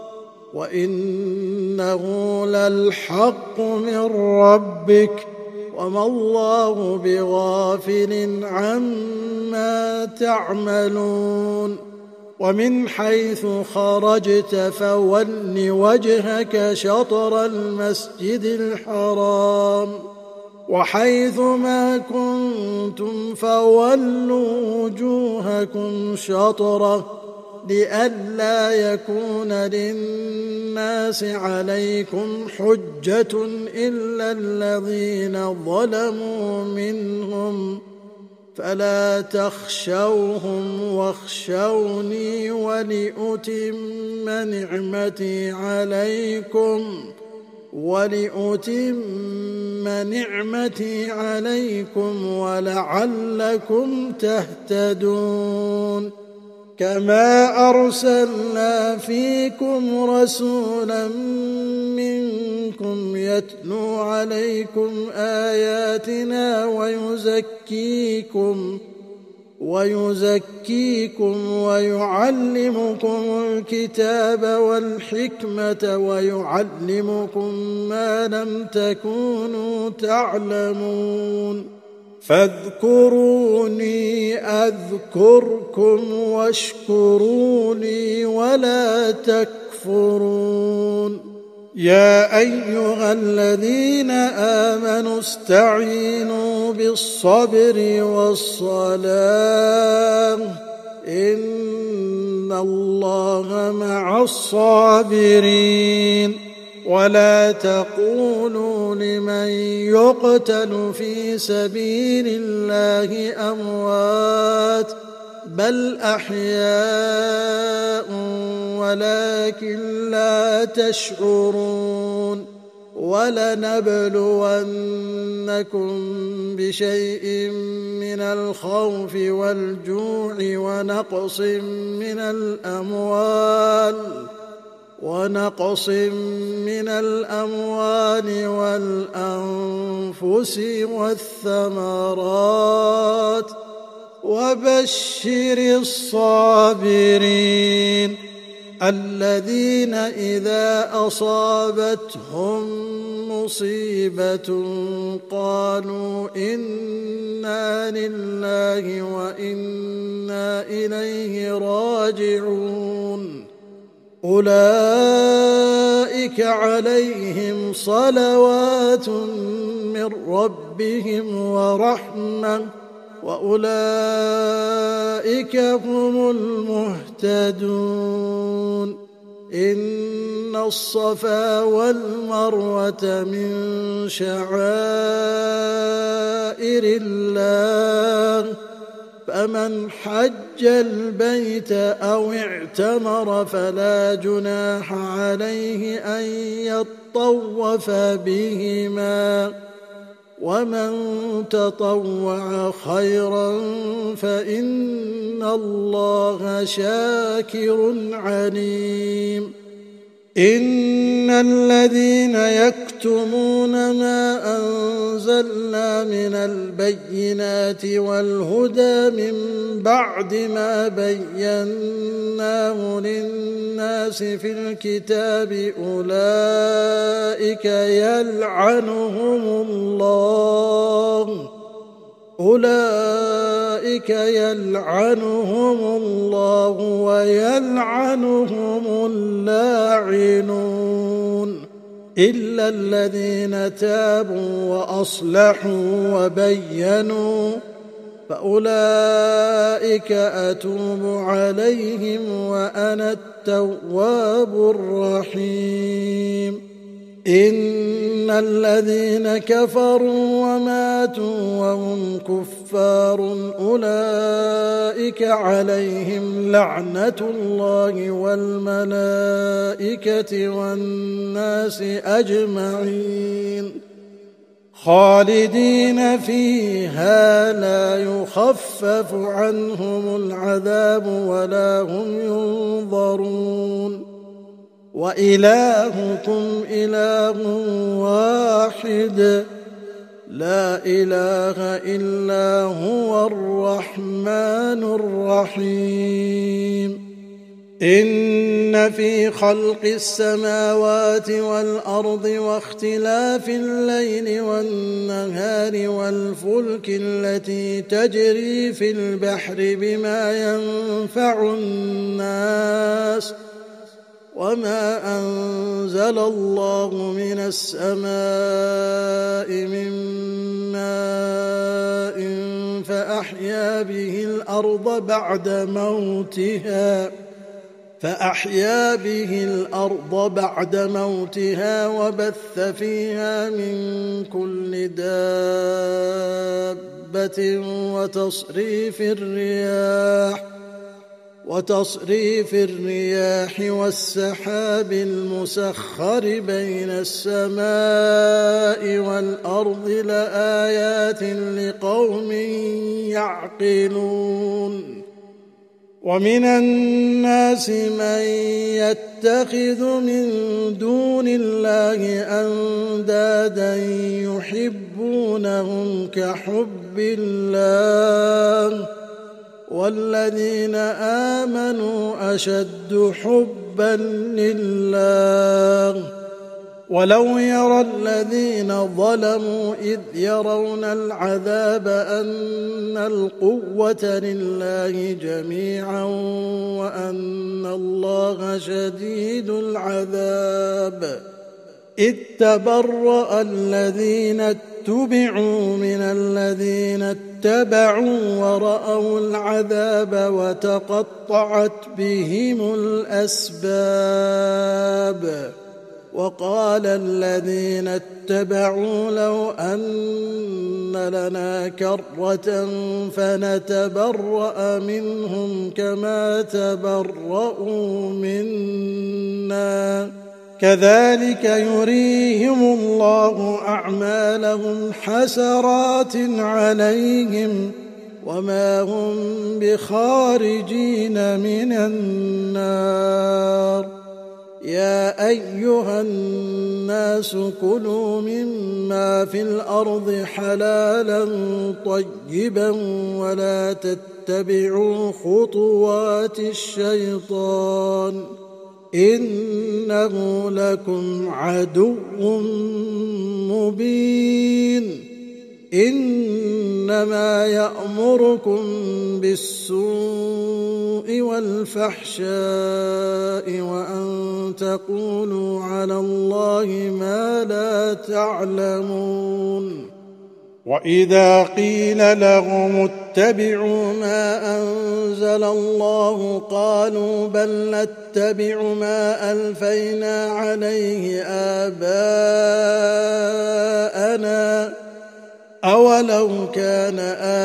وإنه للحق من ربك وما الله بغافل عما تعملون. ومن حيث خرجت فول وجهك شطر المسجد الحرام وحيث ما كنتم فولوا وجوهكم شطره لئلا يكون للناس عليكم حجة إلا الذين ظلموا منهم فلا تخشوهم واخشوني ولأتم نعمتي عليكم ولأتم نعمتي عليكم ولعلكم تهتدون. كما أرسلنا فيكم رسولا منكم يتلو عليكم آياتنا ويزكيكم ويزكيكم ويعلمكم الكتاب والحكمة ويعلمكم ما لم تكونوا تعلمون. فاذكروني أذكركم واشكروا لي ولا تكفرون. يا أيها الذين آمنوا استعينوا بالصبر والصلاة إن الله مع الصابرين. ولا تقولوا لمن يقتل في سبيل الله أموات بل أحياء ولكن لا تشعرون. ولنبلونكم بشيء من الخوف والجوع ونقص من الأموال ونقص من الأموال والأنفس والثمرات وبشر الصابرين الذين إذا أصابتهم مصيبة قالوا إنا لله وإنا إليه راجعون. أولئك عليهم صلوات من ربهم ورحمة وأولئك هم المهتدون. إن الصفا والمروة من شعائر الله فمن حج البيت أو اعتمر فلا جناح عليه أن يطوف بهما ومن تطوع خيرا فإن الله شاكر عليم. إن الذين يكتمون ما أنزلنا من البينات والهدى من بعد ما بيناه للناس في الكتاب أولئك يلعنهم الله أولئك يلعنهم الله ويلعنهم اللاعنون إلا الذين تابوا وأصلحوا وبينوا فأولئك أتوب عليهم وأنا التواب الرحيم. إن الذين كفروا وماتوا وهم كفار أولئك عليهم لعنة الله والملائكة والناس أجمعين خالدين فيها لا يخفف عنهم العذاب ولا هم ينظرون. وإلهكم إله واحد لا إله إلا هو الرحمن الرحيم. إن في خلق السماوات والأرض واختلاف الليل والنهار والفلك التي تجري في البحر بما ينفع الناس وما أنزل الله من السماء من ماء فأحيا به الأرض بعد موتها فأحيا به الأرض بعد موتها وبث فيها من كل دابة وتصريف الرياح وتصريف الرياح والسحاب المسخر بين السماء والأرض لآيات لقوم يعقلون. ومن الناس من يتخذ من دون الله أندادا يحبونهم كحب الله والذين آمنوا أشد حبا لله. ولو يرى الذين ظلموا إذ يرون العذاب أن القوة لله جميعا وأن الله شديد العذاب إذ تبرأ الذين اتبعوا من الذين اتبعوا ورأوا العذاب وتقطعت بهم الأسباب. وقال الذين اتبعوا لو أن لنا كرة فنتبرأ منهم كما تبرأوا منا كذلك يريهم الله أعمالهم حسرات عليهم وما هم بخارجين من النار. يا أيها الناس كلوا مما في الأرض حلالا طيبا ولا تتبعوا خطوات الشيطان إنه لكم عدو مبين. إنما يأمركم بالسوء والفحشاء وأن تقولوا على الله ما لا تعلمون. وإذا قيل لهم اتبعوا ما أنزل الله قالوا بل نتبع ما ألفينا عليه آباءنا أولو كان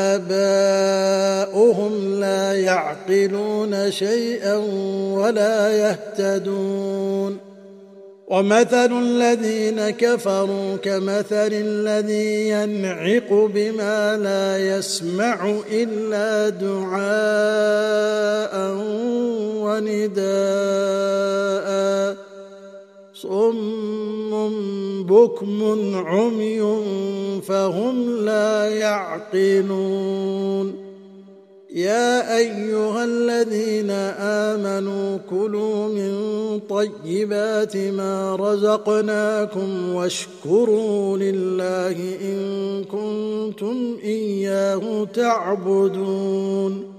آباؤهم لا يعقلون شيئا ولا يهتدون. ومثل الذين كفروا كمثل الذي ينعق بما لا يسمع إلا دعاء ونداء صم بكم عمي فهم لا يعقلون يا أيها الذين آمنوا كلوا من طيبات ما رزقناكم واشكروا لله إن كنتم إياه تعبدون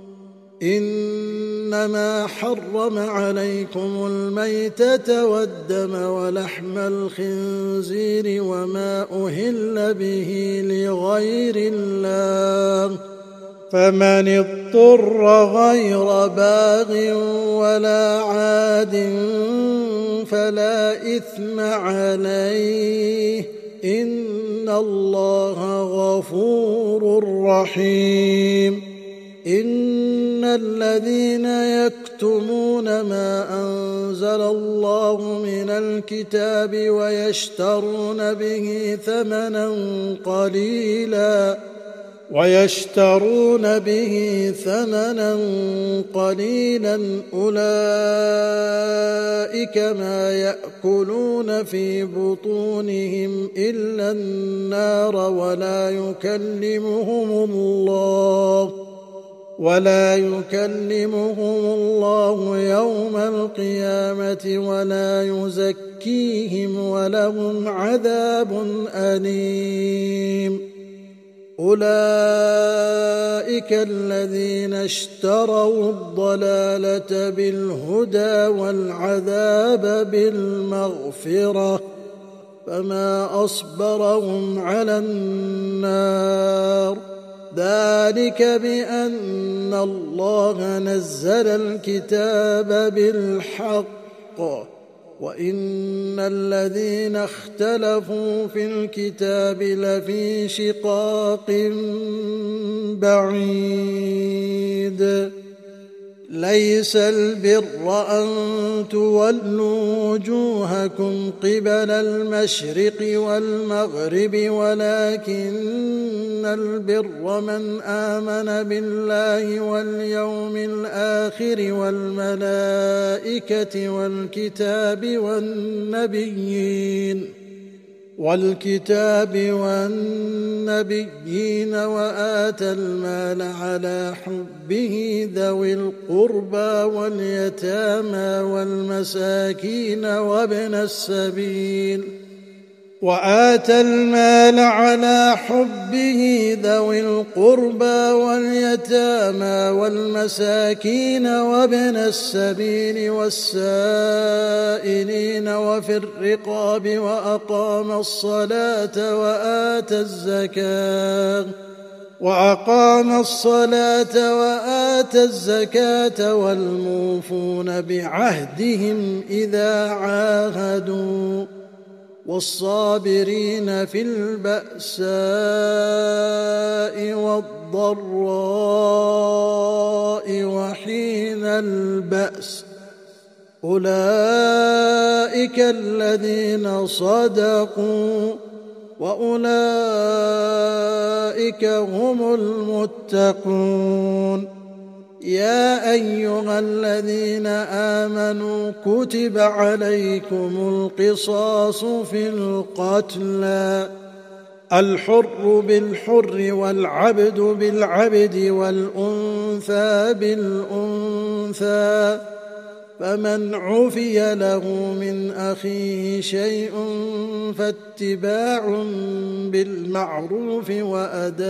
إنما حرم عليكم الميتة والدم ولحم الخنزير وما أهل به لغير الله فمن اضطر غير باغ ولا عاد فلا إثم عليه إن الله غفور رحيم إن الذين يكتمون ما أنزل الله من الكتاب ويشترون به ثمنا قليلا ويشترون به ثمنا قليلا أولئك ما يأكلون في بطونهم إلا النار ولا يكلمهم الله ولا يكلمهم الله يوم القيامة ولا يزكيهم ولهم عذاب أليم أولئك الذين اشتروا الضلالة بالهدى والعذاب بالمغفرة فما أصبرهم على النار ذلك بأن الله نزل الكتاب بالحق وإن الذين اختلفوا في الكتاب لفي شقاق بعيد ليس البر أن تولوا وجوهكم قبل المشرق والمغرب ولكن البر من آمن بالله واليوم الآخر والملائكة والكتاب والنبيين والكتاب والنبيين وآتى المال على حبه ذوي القربى واليتامى والمساكين وابن السبيل وآتى المال على حبه ذوي القربى واليتامى والمساكين وابن السبيل والسائلين وفي الرقاب وأقام الصلاة وآتى الزكاة وأقام الصلاة وآتى الزكاة والموفون بعهدهم إذا عاهدوا والصابرين في البأساء والضراء وحين البأس أولئك الذين صدقوا وأولئك هم المتقون يا أيها الذين آمنوا كتب عليكم القصاص في القتلى الحر بالحر والعبد بالعبد والأنثى بالأنثى فمن عفي له من أخيه شيء فاتباع بالمعروف وأداء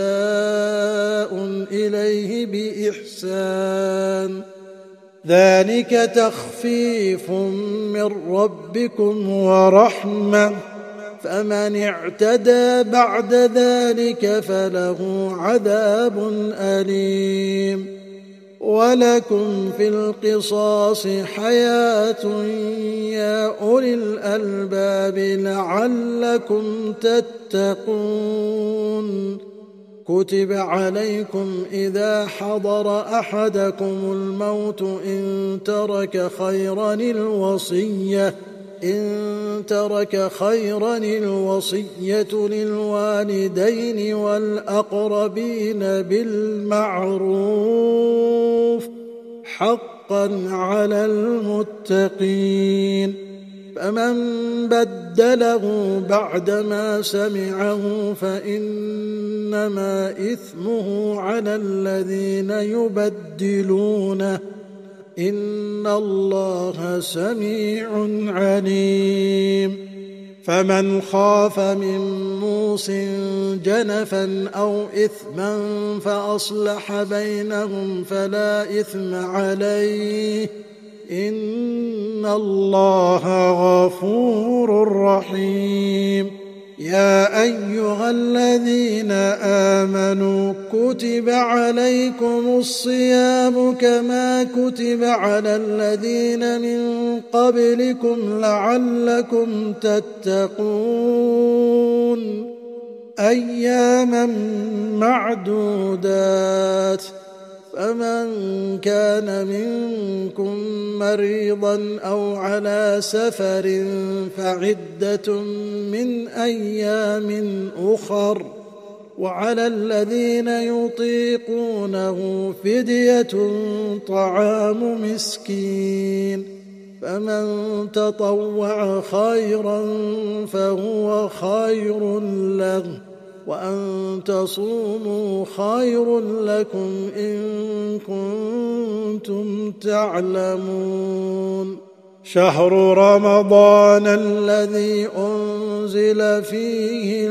إليه بإحسان ذلك تخفيف من ربكم ورحمة فمن اعتدى بعد ذلك فله عذاب أليم ولكم في القصاص حياة يا أولي الألباب لعلكم تتقون كتب عليكم إذا حضر أحدكم الموت إن ترك خيرا الوصية إن ترك خيرا الوصية للوالدين والأقربين بالمعروف حقا على المتقين. فمن بدله بعدما سمعه فإنما إثمه على الذين يبدلونه إن الله سميع عليم. فمن خاف من موص جنفا أو إثما فأصلح بينهم فلا إثم عليه إن الله غفور رحيم. يا أيها الذين آمنوا كتب عليكم الصيام كما كتب على الذين من قبلكم لعلكم تتقون أياما معدودات. فمن كان منكم مريضا أو على سفر فعدة من أيام أخر وعلى الذين يطيقونه فدية طعام مسكين فمن تطوع خيرا فهو خير له وأن تصوموا خير لكم إن كنتم تعلمون. شهر رمضان الذي أنزل فيه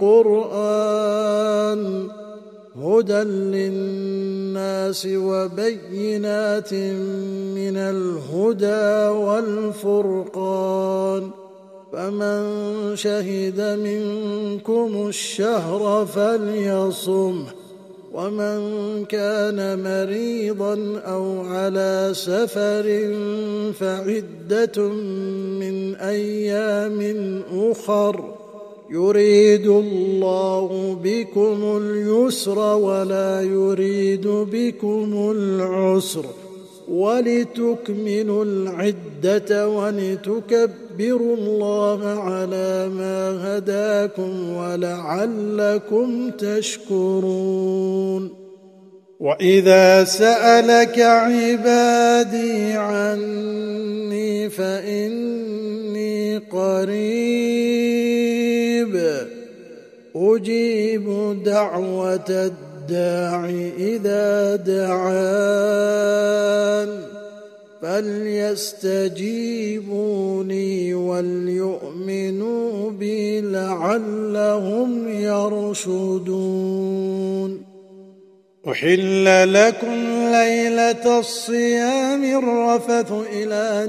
القرآن هدى للناس وبينات من الهدى والفرقان فمن شهد منكم الشهر فليصمه ومن كان مريضا أو على سفر فعدة من أيام أخر يريد الله بكم اليسر ولا يريد بكم العسر ولتكملوا العدة ولتكبروا الله على ما هداكم ولعلكم تشكرون. وإذا سألك عبادي عني فإني قريب أجيب دعوة الداعي إذا دعان فليستجيبوا لي وليؤمنوا بي لعلهم يرشدون. أحل لكم ليلة الصيام الرفث إلى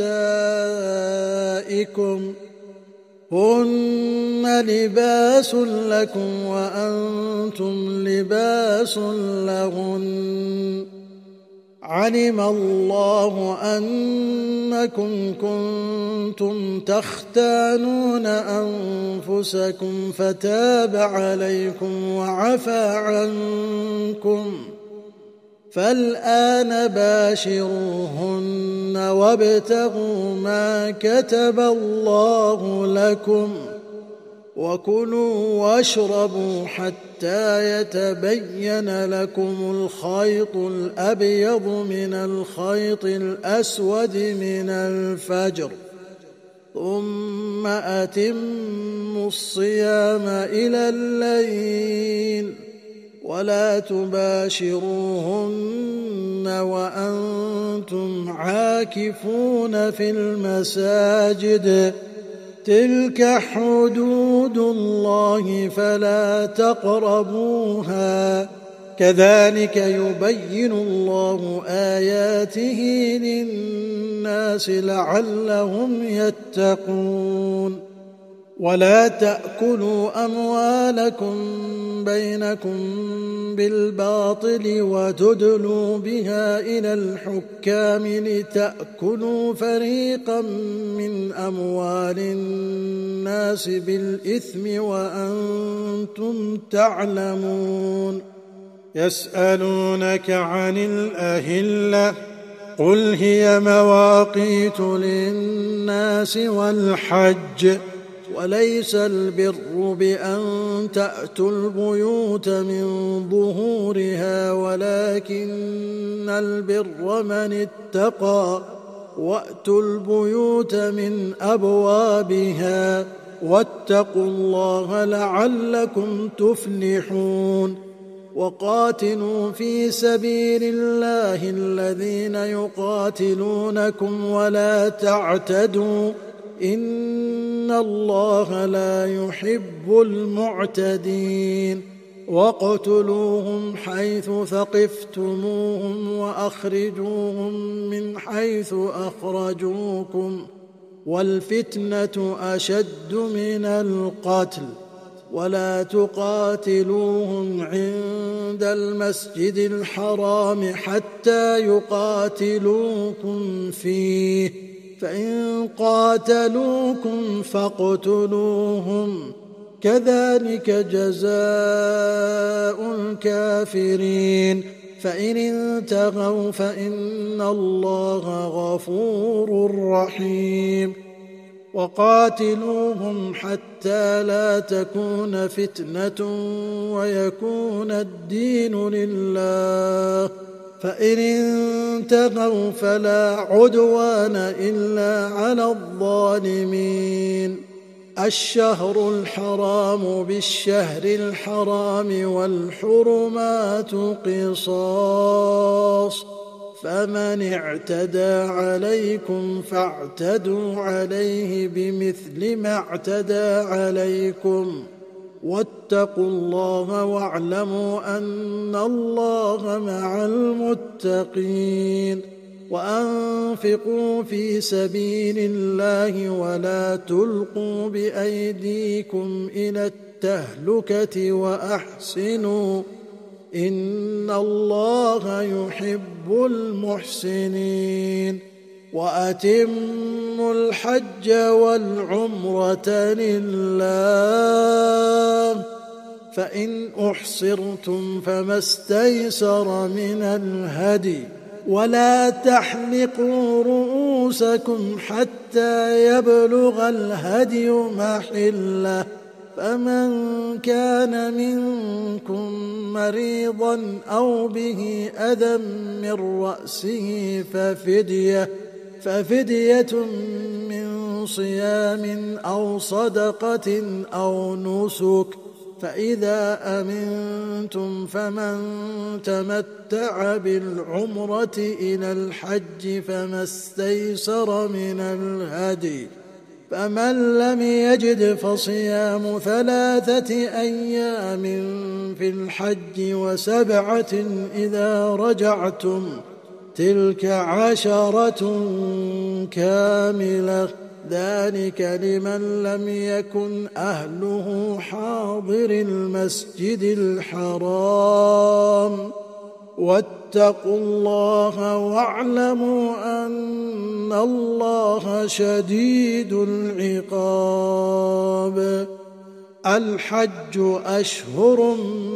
نسائكم هن لباس لكم وأنتم لباس لهن علم الله أنكم كنتم تختانون أنفسكم فتاب عليكم وعفى عنكم فالآن باشروهن وابتغوا ما كتب الله لكم وكلوا واشربوا حتى يتبين لكم الخيط الأبيض من الخيط الأسود من الفجر ثم أتموا الصيام إلى الليل ولا تباشروهن وأنتم عاكفون في المساجد تلك حدود الله فلا تقربوها كذلك يبين الله آياته للناس لعلهم يتقون. ولا تأكلوا أموالكم بينكم بالباطل وتدلوا بها إلى الحكام لتأكلوا فريقا من أموال الناس بالإثم وأنتم تعلمون. يسألونك عن الأهلة قل هي مواقيت للناس والحج وليس البر بأن تأتوا البيوت من ظهورها ولكن البر من اتقى وأتوا البيوت من أبوابها واتقوا الله لعلكم تفلحون وقاتلوا في سبيل الله الذين يقاتلونكم ولا تعتدوا إن الله لا يحب المعتدين واقتلوهم حيث ثقفتموهم وأخرجوهم من حيث أخرجوكم والفتنة أشد من القتل ولا تقاتلوهم عند المسجد الحرام حتى يقاتلوكم فيه فإن قاتلوكم فاقتلوهم كذلك جزاء الكافرين فإن انتهوا فإن الله غفور رحيم وقاتلوهم حتى لا تكون فتنة ويكون الدين لله فإن انتهوا فلا عدوان إلا على الظالمين الشهر الحرام بالشهر الحرام والحرمات قصاص فمن اعتدى عليكم فاعتدوا عليه بمثل ما اعتدى عليكم واتقوا الله واعلموا أن الله مع المتقين وأنفقوا في سبيل الله ولا تلقوا بأيديكم إلى التهلكة وأحسنوا إن الله يحب المحسنين وأتموا الحج والعمرة لله فإن أحصرتم فما استيسر من الهدي ولا تحلقوا رؤوسكم حتى يبلغ الهدي محله فمن كان منكم مريضا أو به أذى من رأسه ففدية ففدية من صيام أو صدقة أو نسك فإذا أمنتم فمن تمتع بالعمرة إلى الحج فما استيسر من الهدي فمن لم يجد فصيام ثلاثة أيام في الحج وسبعة إذا رجعتم تلك عشرة كاملة ذلك لمن لم يكن أهله حاضر المسجد الحرام واتقوا الله واعلموا أن الله شديد العقاب الحج أشهر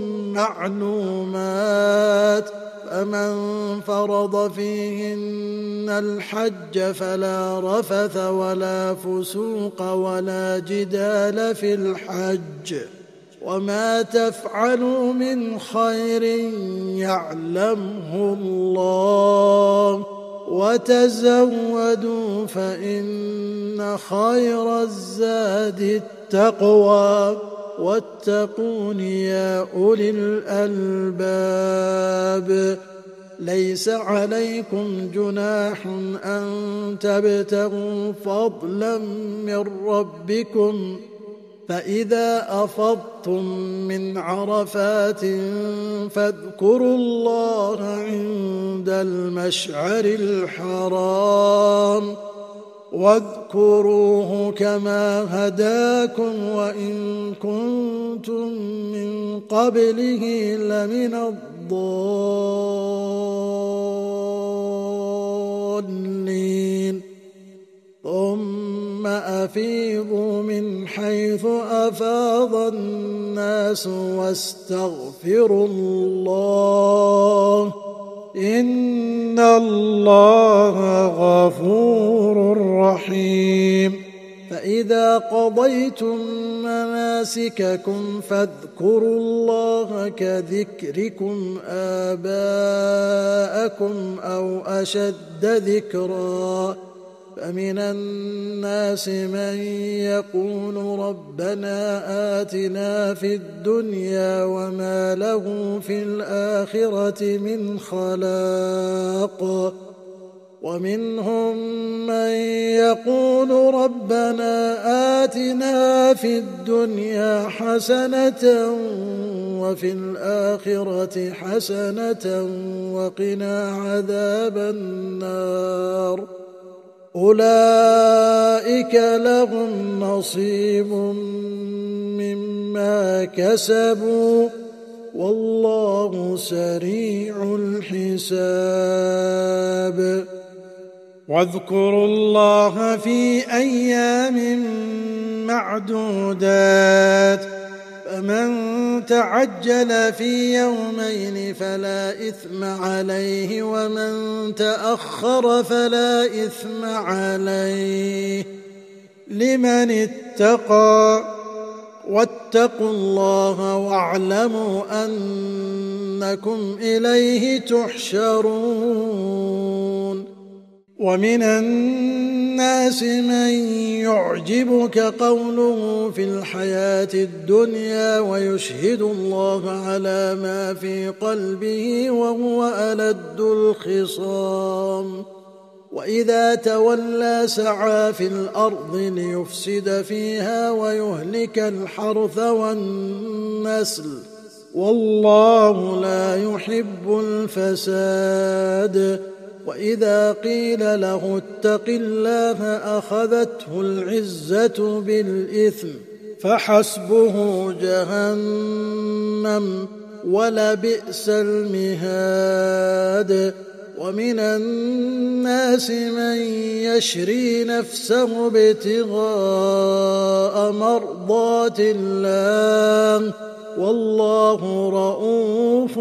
معلومات فمن فرض فيهن الحج فلا رفث ولا فسوق ولا جدال في الحج وما تفعلوا من خير يعلمه الله وتزودوا فإن خير الزاد التقوى واتقون يا أولي الألباب ليس عليكم جناح أن تبتغوا فضلا من ربكم فإذا أفضتم من عرفات فاذكروا الله عند المشعر الحرام واذكروه كما هداكم وإن كنتم من قبله لمن الضالين ثم أفيضوا من حيث أفاض الناس واستغفروا الله إن الله غفور رحيم فإذا قضيتم مناسككم فاذكروا الله كذكركم آباءكم أو أشد ذكرا فمن الناس من يقول ربنا آتنا في الدنيا وما له في الآخرة من خلاق ومنهم من يقول ربنا آتنا في الدنيا حسنة وفي الآخرة حسنة وقنا عذاب النار أولئك لهم نصيب مما كسبوا والله سريع الحساب واذكروا الله في أيام معدودات فمن تعجل في يومين فلا إثم عليه ومن تأخر فلا إثم عليه لمن اتقى واتقوا الله واعلموا أنكم إليه تحشرون ومن الناس من يعجبك قوله في الحياة الدنيا ويشهد الله على ما في قلبه وهو ألد الخصام وإذا تولى سعى في الأرض ليفسد فيها ويهلك الحرث والنسل والله لا يحب الفساد وإذا قيل له اتق الله أخذته العزة بالإثم فحسبه جهنم ولبئس المهاد ومن الناس من يشري نفسه ابتغاء مرضات الله والله رؤوف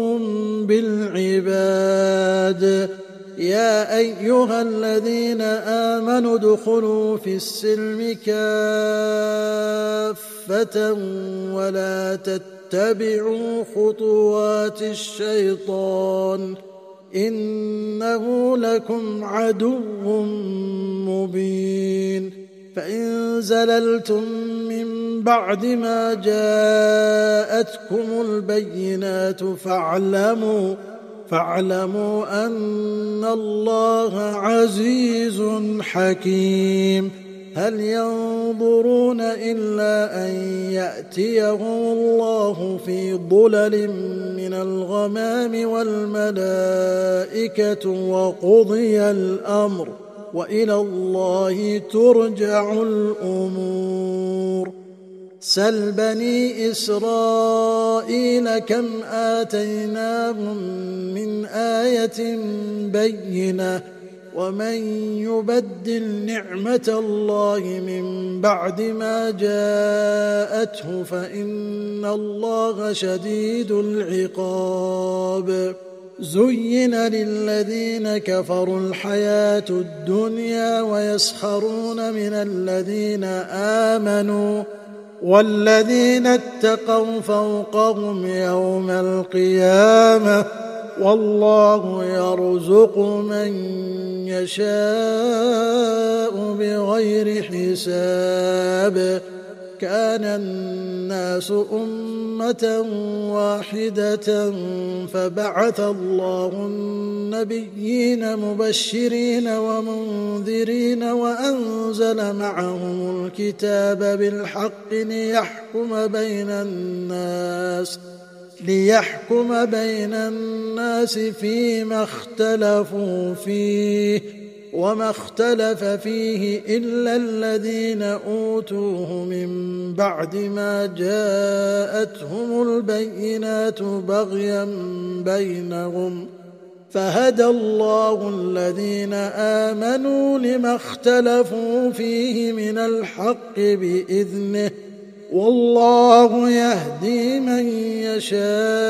بالعباد يا أيها الذين آمنوا ادخلوا في السلم كافة ولا تتبعوا خطوات الشيطان إنه لكم عدو مبين فإن زللتم من بعد ما جاءتكم البينات فاعلموا فاعلموا أن الله عزيز حكيم هل ينظرون إلا أن يأتيهم الله في ظلل من الغمام والملائكة وقضي الأمر وإلى الله ترجع الأمور سل بني إسرائيل كم آتيناهم من آية بينة ومن يبدل نعمة الله من بعد ما جاءته فإن الله شديد العقاب زين للذين كفروا الحياة الدنيا ويسخرون من الذين آمنوا والذين اتقوا فوقهم يوم القيامة والله يرزق من يشاء بغير حساب كان الناس أمة واحدة فبعث الله النبيين مبشرين ومنذرين وأنزل معهم الكتاب بالحق ليحكم بين الناس ليحكم بين الناس فيما اختلفوا فيه وما اختلف فيه إلا الذين أوتوه من بعد ما جاءتهم البينات بغيا بينهم فهدى الله الذين آمنوا لما اختلفوا فيه من الحق بإذنه والله يهدي من يشاء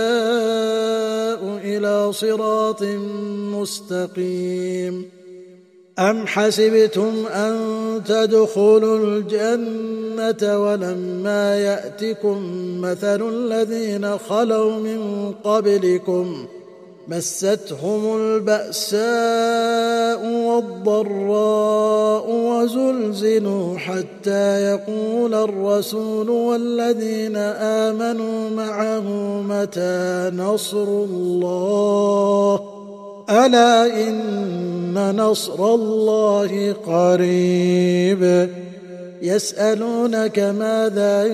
إلى صراط مستقيم. أم حسبتم أن تدخلوا الجنة ولما يأتكم مثل الذين خلوا من قبلكم مستهم البأساء والضراء وزلزلوا حتى يقول الرسول والذين آمنوا معه متى نصر الله ألا إن نصر الله قريب. يسألونك ماذا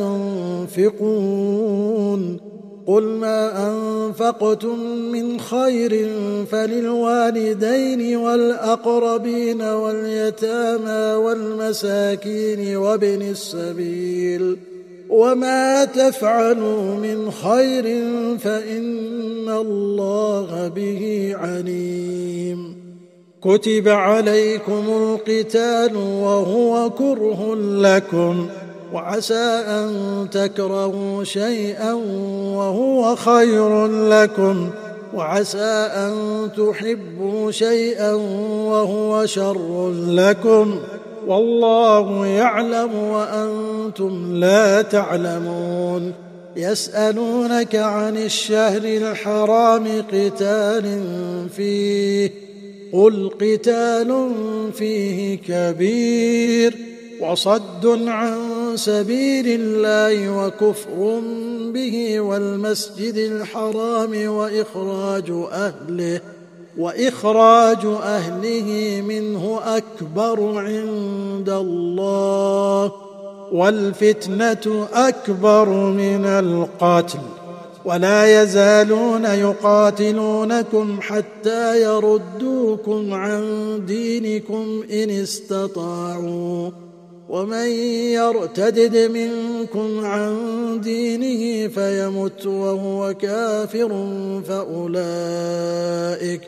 ينفقون قل ما أنفقتم من خير فللوالدين والأقربين واليتامى والمساكين وابن السبيل وما تفعلوا من خير فإن الله به عليم. كتب عليكم القتال وهو كره لكم وعسى أن تكرهوا شيئا وهو خير لكم وعسى أن تحبوا شيئا وهو شر لكم والله يعلم وأنتم لا تعلمون. يسألونك عن الشهر الحرام قتال فيه قل قتال فيه كبير وصد عن سبيل الله وكفر به والمسجد الحرام وإخراج أهله وإخراج أهله منه أكبر عند الله والفتنة أكبر من القتل ولا يزالون يقاتلونكم حتى يردوكم عن دينكم إن استطاعوا ومن يرتدد منكم عن دينه فيمت وهو كافر فأولئك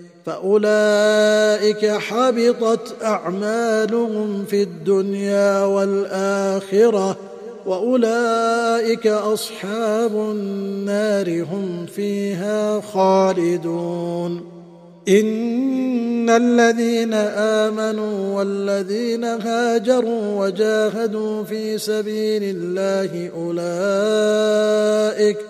فأولئك حبطت أعمالهم في الدنيا والآخرة وأولئك أصحاب النار هم فيها خالدون. إن الذين آمنوا والذين هاجروا وجاهدوا في سبيل الله أولئك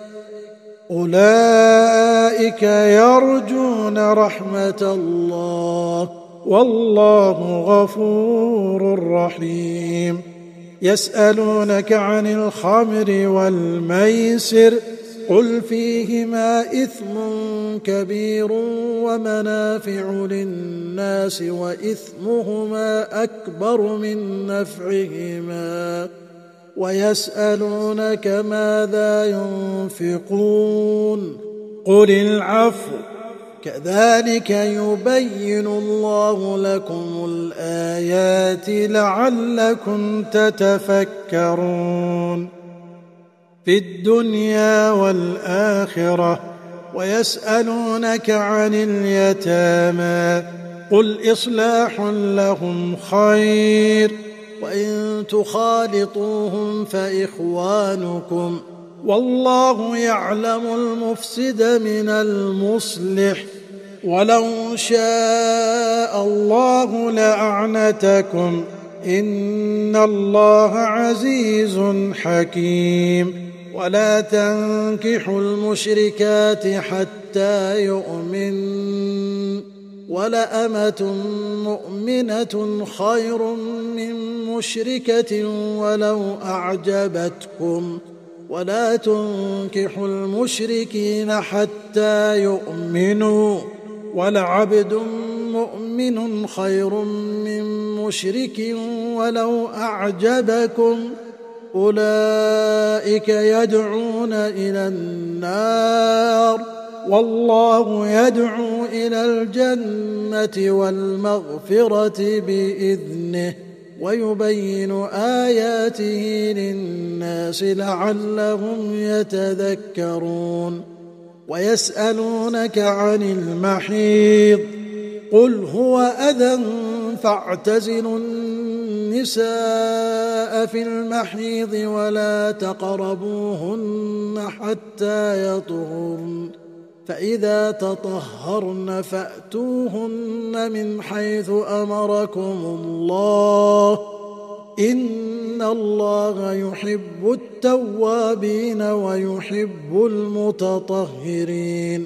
أولئك يرجون رحمة الله والله غفور رحيم. يسألونك عن الخمر والميسر قل فيهما إثم كبير ومنافع للناس وإثمهما أكبر من نفعهما ويسألونك ماذا ينفقون قل العفو كذلك يبين الله لكم الآيات لعلكم تتفكرون في الدنيا والآخرة. ويسألونك عن اليتامى قل إصلاح لهم خير وإن تخالطوهم فإخوانكم والله يعلم المفسد من المصلح ولو شاء الله لأعنتكم إن الله عزيز حكيم. ولا تنكحوا المشركات حتى يؤمن ولأمة مؤمنة خير من مشركة ولو أعجبتكم ولا تنكحوا المشركين حتى يؤمنوا ولعبد مؤمن خير من مشرك ولو أعجبكم أولئك يدعون إلى النار والله يدعو إلى الجنة والمغفرة بإذنه ويبين آياته للناس لعلهم يتذكرون. ويسألونك عن المحيض قل هو أذى فاعتزلوا النساء النساء في المحيض ولا تقربوهن حتى يطهرن فإذا تطهرن فأتوهن من حيث أمركم الله إن الله يحب التوابين ويحب المتطهرين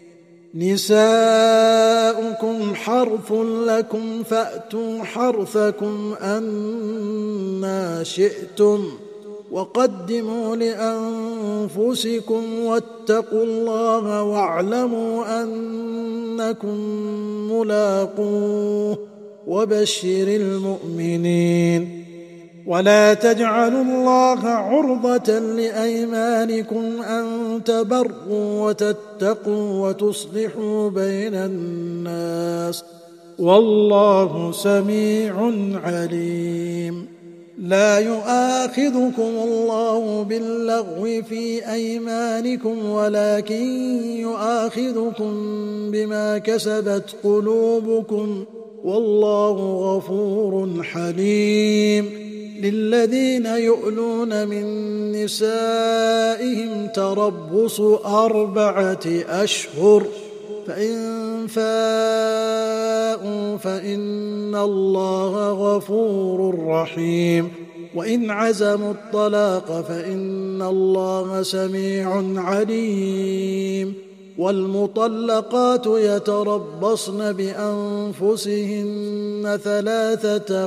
نساؤكم حرث لكم فأتوا حرثكم أنى شئتم وقدموا لأنفسكم واتقوا الله واعلموا أنكم ملاقوه وبشر المؤمنين ولا تجعلوا الله عرضة لأيمانكم أن تبروا وتتقوا وتصلحوا بين الناس والله سميع عليم لا يؤاخذكم الله باللغو في أيمانكم ولكن يؤاخذكم بما كسبت قلوبكم والله غفور حليم للذين يؤلون من نسائهم تربص أربعة أشهر فإن فاءوا فإن الله غفور رحيم وإن عزموا الطلاق فإن الله سميع عليم والمطلقات يتربصن بأنفسهن ثلاثة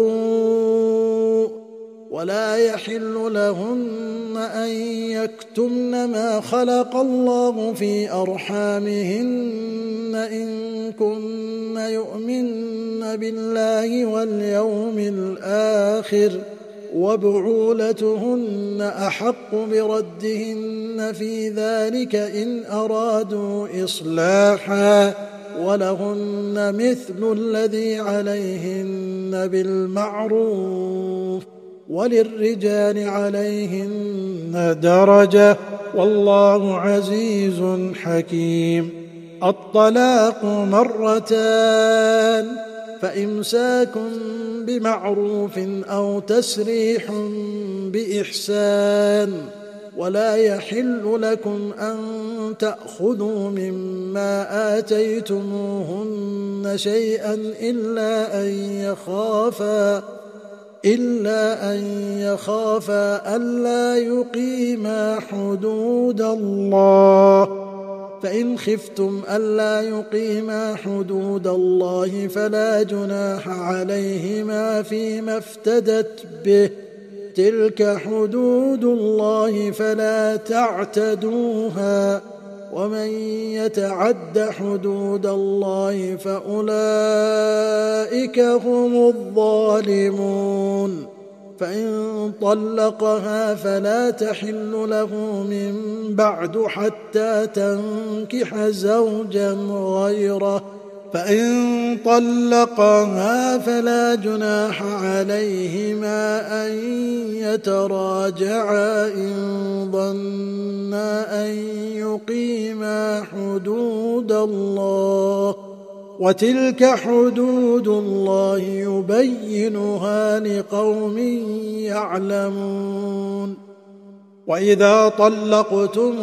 قروء ولا يحل لهن أن يكتمن ما خلق الله في أرحامهن إن كن يؤمن بالله واليوم الآخر وبعولتهن أحق بردهن في ذلك إن أرادوا إصلاحا ولهن مثل الذي عليهن بالمعروف وللرجال عليهن درجة والله عزيز حكيم الطلاق مرتان فإمساك بمعروف أو تسريح بإحسان ولا يحل لكم أن تأخذوا مما آتيتموهن شيئا إلا أن يخافا إلا أن يخافا ألا يقيما حدود الله فإن خفتم ألا يقيما حدود الله فلا جناح عليهما فيما افتدت به تلك حدود الله فلا تعتدوها ومن يتعد حدود الله فأولئك هم الظالمون فإن طلقها فلا تحل له من بعد حتى تنكح زوجا غيره فإن طلقها فلا جناح عليهما أن يتراجعا إن ظنا أن يقيما حدود الله وتلك حدود الله يبينها لقوم يعلمون وإذا طلقتم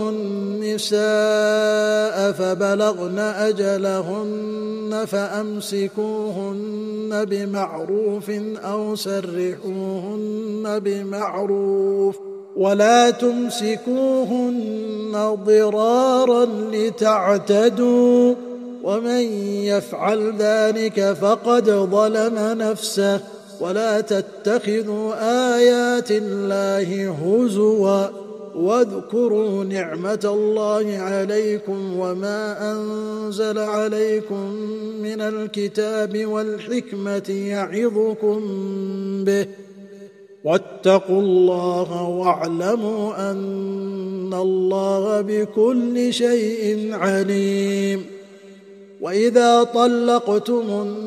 النساء فبلغن أجلهن فأمسكوهن بمعروف أو سرحوهن بمعروف ولا تمسكوهن ضرارا لتعتدوا ومن يفعل ذلك فقد ظلم نفسه ولا تتخذوا آيات الله هزوا واذكروا نعمة الله عليكم وما أنزل عليكم من الكتاب والحكمة يعظكم به واتقوا الله واعلموا أن الله بكل شيء عليم وإذا طلقتم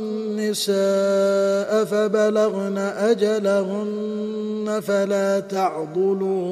النساء فبلغن أجلهن فلا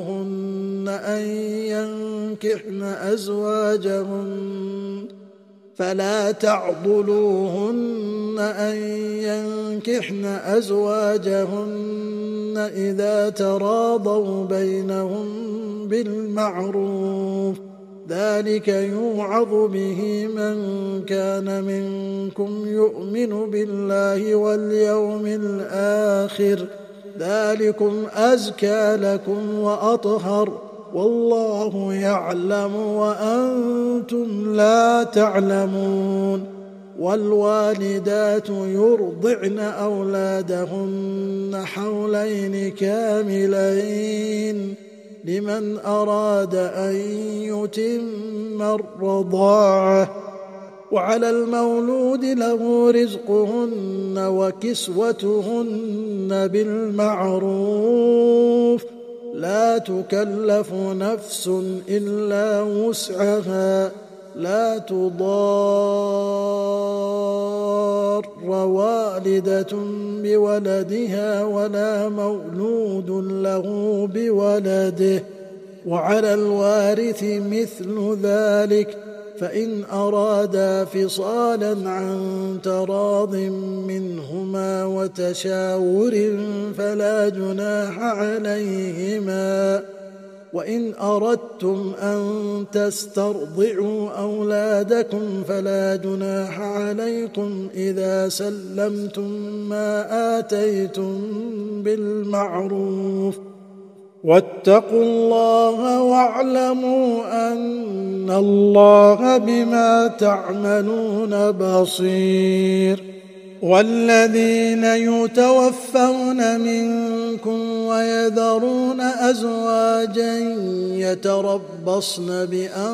تعضلوهن أن ينكحن أزواجهن فلا تعضلوهن أن ينكحن أزواجهن إذا تراضوا بينهم بالمعروف، ذلك يوعظ به من كان منكم يؤمن بالله واليوم الآخر، ذلكم أزكى لكم وأطهر، والله يعلم وأنتم لا تعلمون. والوالدات يرضعن أولادهن حولين كاملين لمن أراد أن يتم الرضاعة، وعلى المولود له رزقهن وكسوتهن بالمعروف، لا تكلف نفس إلا وسعها، لا تضار والدة بولدها ولا مولود له بولده، وعلى الوارث مثل ذلك، فإن أرادا فصالا عن تراض منهما وتشاور فلا جناح عليهما. وإن أردتم أن تسترضعوا أولادكم فلا جناح عليكم إذا سلمتم ما آتيتم بالمعروف، واتقوا الله واعلموا أن الله بما تعملون بصير. والذين يتوفون منكم ويذرون أزواجا يتربصن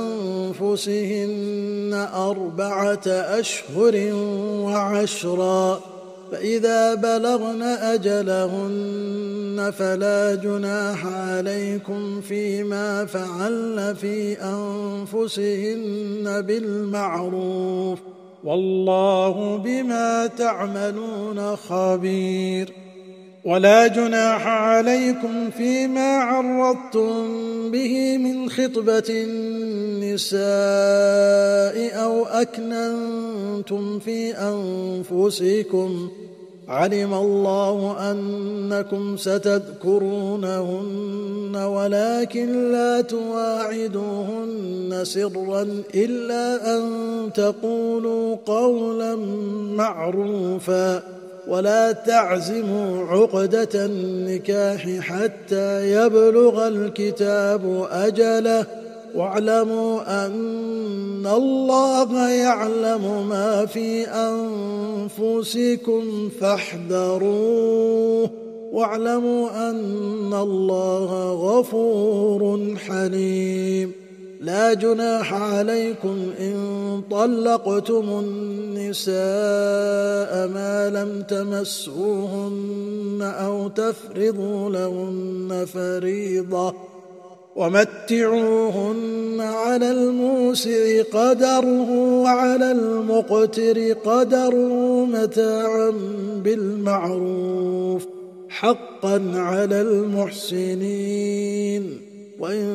بأنفسهن أربعة أشهر وعشرا، فإذا بلغن أجلهن فلا جناح عليكم فيما فعلن في أنفسهن بالمعروف، والله بما تعملون خبير. ولا جناح عليكم فيما عرضتم به من خطبة النساء أو أكننتم في أنفسكم، علم الله أنكم ستذكرونهن ولكن لا تواعدوهن سرا إلا أن تقولوا قولا معروفا، ولا تعزموا عقدة النكاح حتى يبلغ الكتاب أجله، واعلموا أن الله يعلم ما في أنفسكم فاحذروه، واعلموا أن الله غفور حليم. لا جناح عليكم إن طلقتم النساء ما لم تمسوهن أو تفرضوا لهن فريضة، ومتعوهن على الموسع قدره وعلى المقتر قدره متاعا بالمعروف، حقا على المحسنين. وإن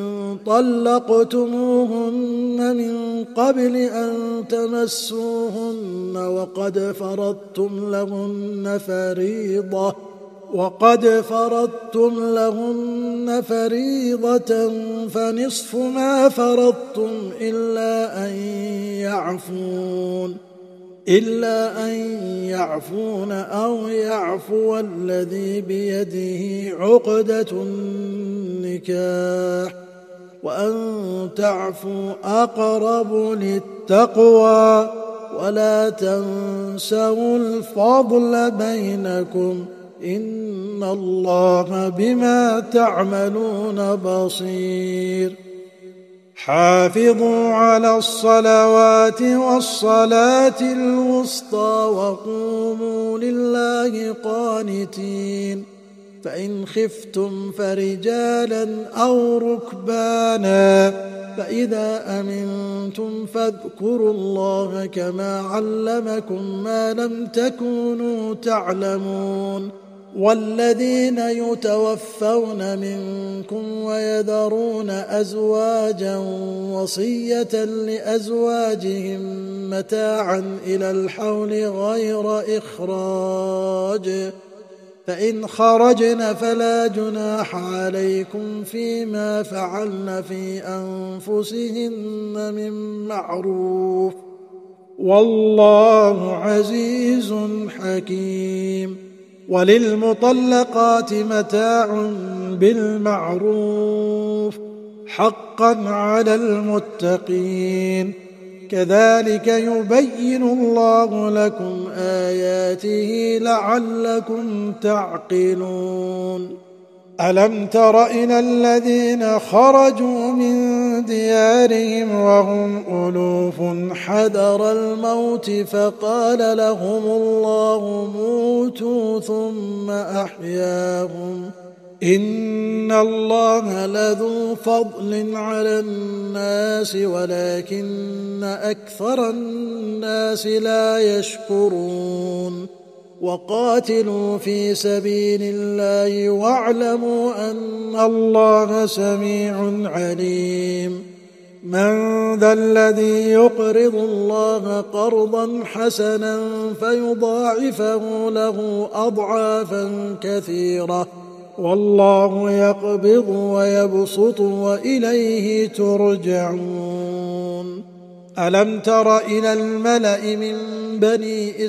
طلقتموهن من قبل أن تمسوهن وقد فرضتم لهن فريضة وقد فرضتم لهن فريضة فنصف ما فرضتم إلا أن يعفون إلا أن يعفون أو يعفو الذي بيده عقدة النكاح، وأن تعفوا أقرب للتقوى، ولا تنسوا الفضل بينكم، إن الله بما تعملون بصير. حافظوا على الصلوات والصلاة الوسطى وقوموا لله قانتين، فإن خفتم فرجالا أو ركبانا، فإذا أمنتم فاذكروا الله كما علمكم ما لم تكونوا تعلمون، والذين يتوفون منكم ويذرون أزواجا وصية لأزواجهم متاعا إلى الحول غير إخراج، فإن خرجن فلا جناح عليكم فيما فعلن في أنفسهن من معروف، والله عزيز حكيم. وللمطلقات متاع بالمعروف حقا على المتقين، كذلك يبين الله لكم آياته لعلكم تعقلون. ألم تر إلى الذين خرجوا من ديارهم وهم ألوف حذر الموت فقال لهم الله موتوا ثم أحياهم، إن الله لذو فضل على الناس ولكن أكثر الناس لا يشكرون. وقاتلوا في سبيل الله واعلموا أن الله سميع عليم. من ذا الذي يقرض الله قرضا حسنا فيضاعفه له أضعافا كثيرة، والله يقبض ويبسط وإليه ترجعون. ألم تر إلى الملأ من بني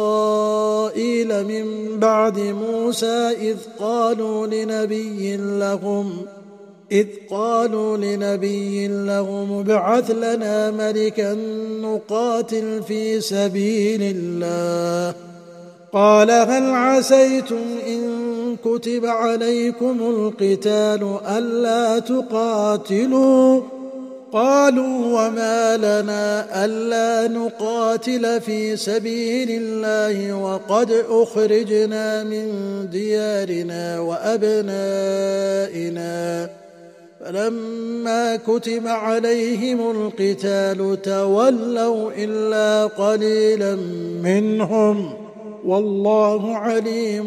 إسرائيل من بعد موسى إذ قالوا لنبي لهم إذ قالوا لنبي لهم ابعث لنا ملكا نقاتل في سبيل الله، قال هل عسيتم إن كتب عليكم القتال ألا تقاتلوا؟ قالوا وما لنا ألا نقاتل في سبيل الله وقد أخرجنا من ديارنا وأبنائنا، فلما كتب عليهم القتال تولوا إلا قليلا منهم، والله عليم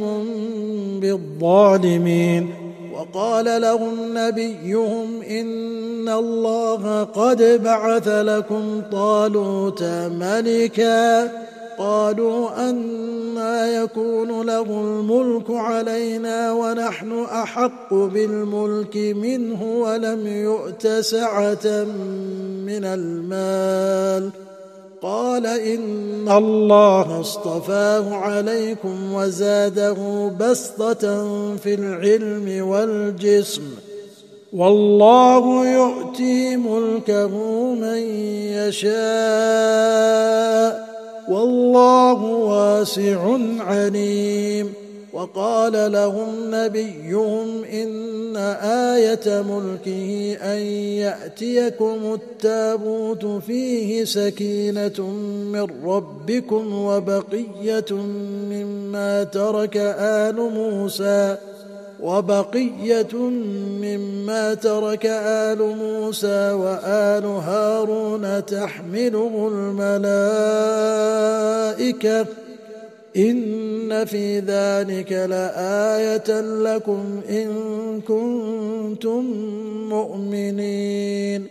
بالظالمين. وقال لهم نبيهم إن الله قد بعث لكم طالوت ملكا، قالوا أنى يكون له الملك علينا ونحن أحق بالملك منه ولم يؤت سعة من المال، قال إن الله اصطفاه عليكم وزاده بسطة في العلم والجسم، والله يؤتي ملكه من يشاء والله واسع عليم. وقال لهم نبيهم إن آية ملكه أن يأتيكم التابوت فيه سكينة من ربكم وبقية مما ترك آل موسى وبقية مما ترك آل موسى وآل هارون تحمله الملائكة، إن في ذلك لآية لكم إن كنتم مؤمنين.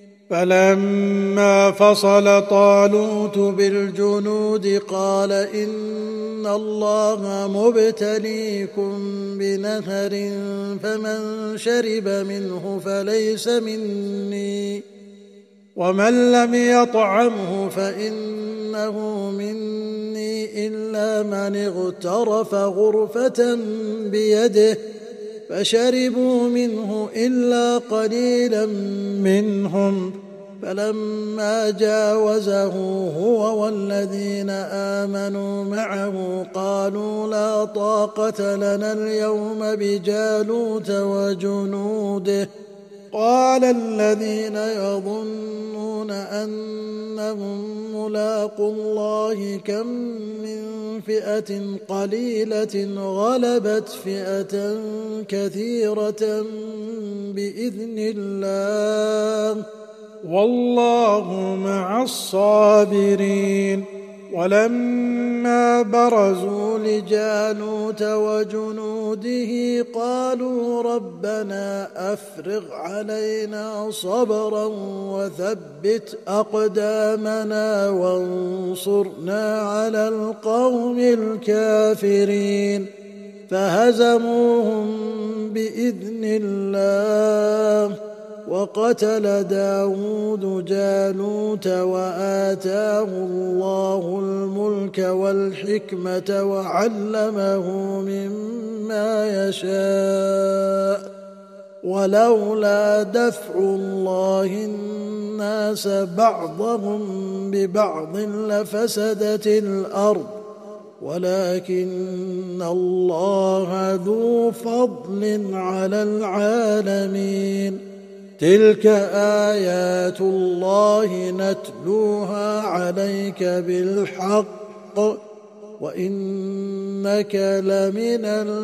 فلما فصل طالوت بالجنود قال إن الله مبتليكم بنهر فمن شرب منه فليس مني ومن لم يطعمه فإنه مني إلا من اغترف غرفة بيده، فشربوا منه إلا قليلا منهم، فلما جاوزه هو والذين آمنوا معه قالوا لا طاقة لنا اليوم بجالوت وجنوده. قال الذين يظنون أنهم ملاقو الله كم من فئة قليلة غلبت فئة كثيرة بإذن الله والله مع الصابرين. ولما برزوا لجالوت وجنوده قالوا ربنا أفرغ علينا صبرا وثبت أقدامنا وانصرنا على القوم الكافرين فهزموهم بإذن الله وقتل داود جالوت وآتاه الله الملك والحكمة وعلمه مما يشاء ولولا دفع الله الناس بعضهم ببعض لفسدت الأرض ولكن الله ذو فضل على العالمين تلك آيات الله نتلوها عليك بالحق وإنك لمن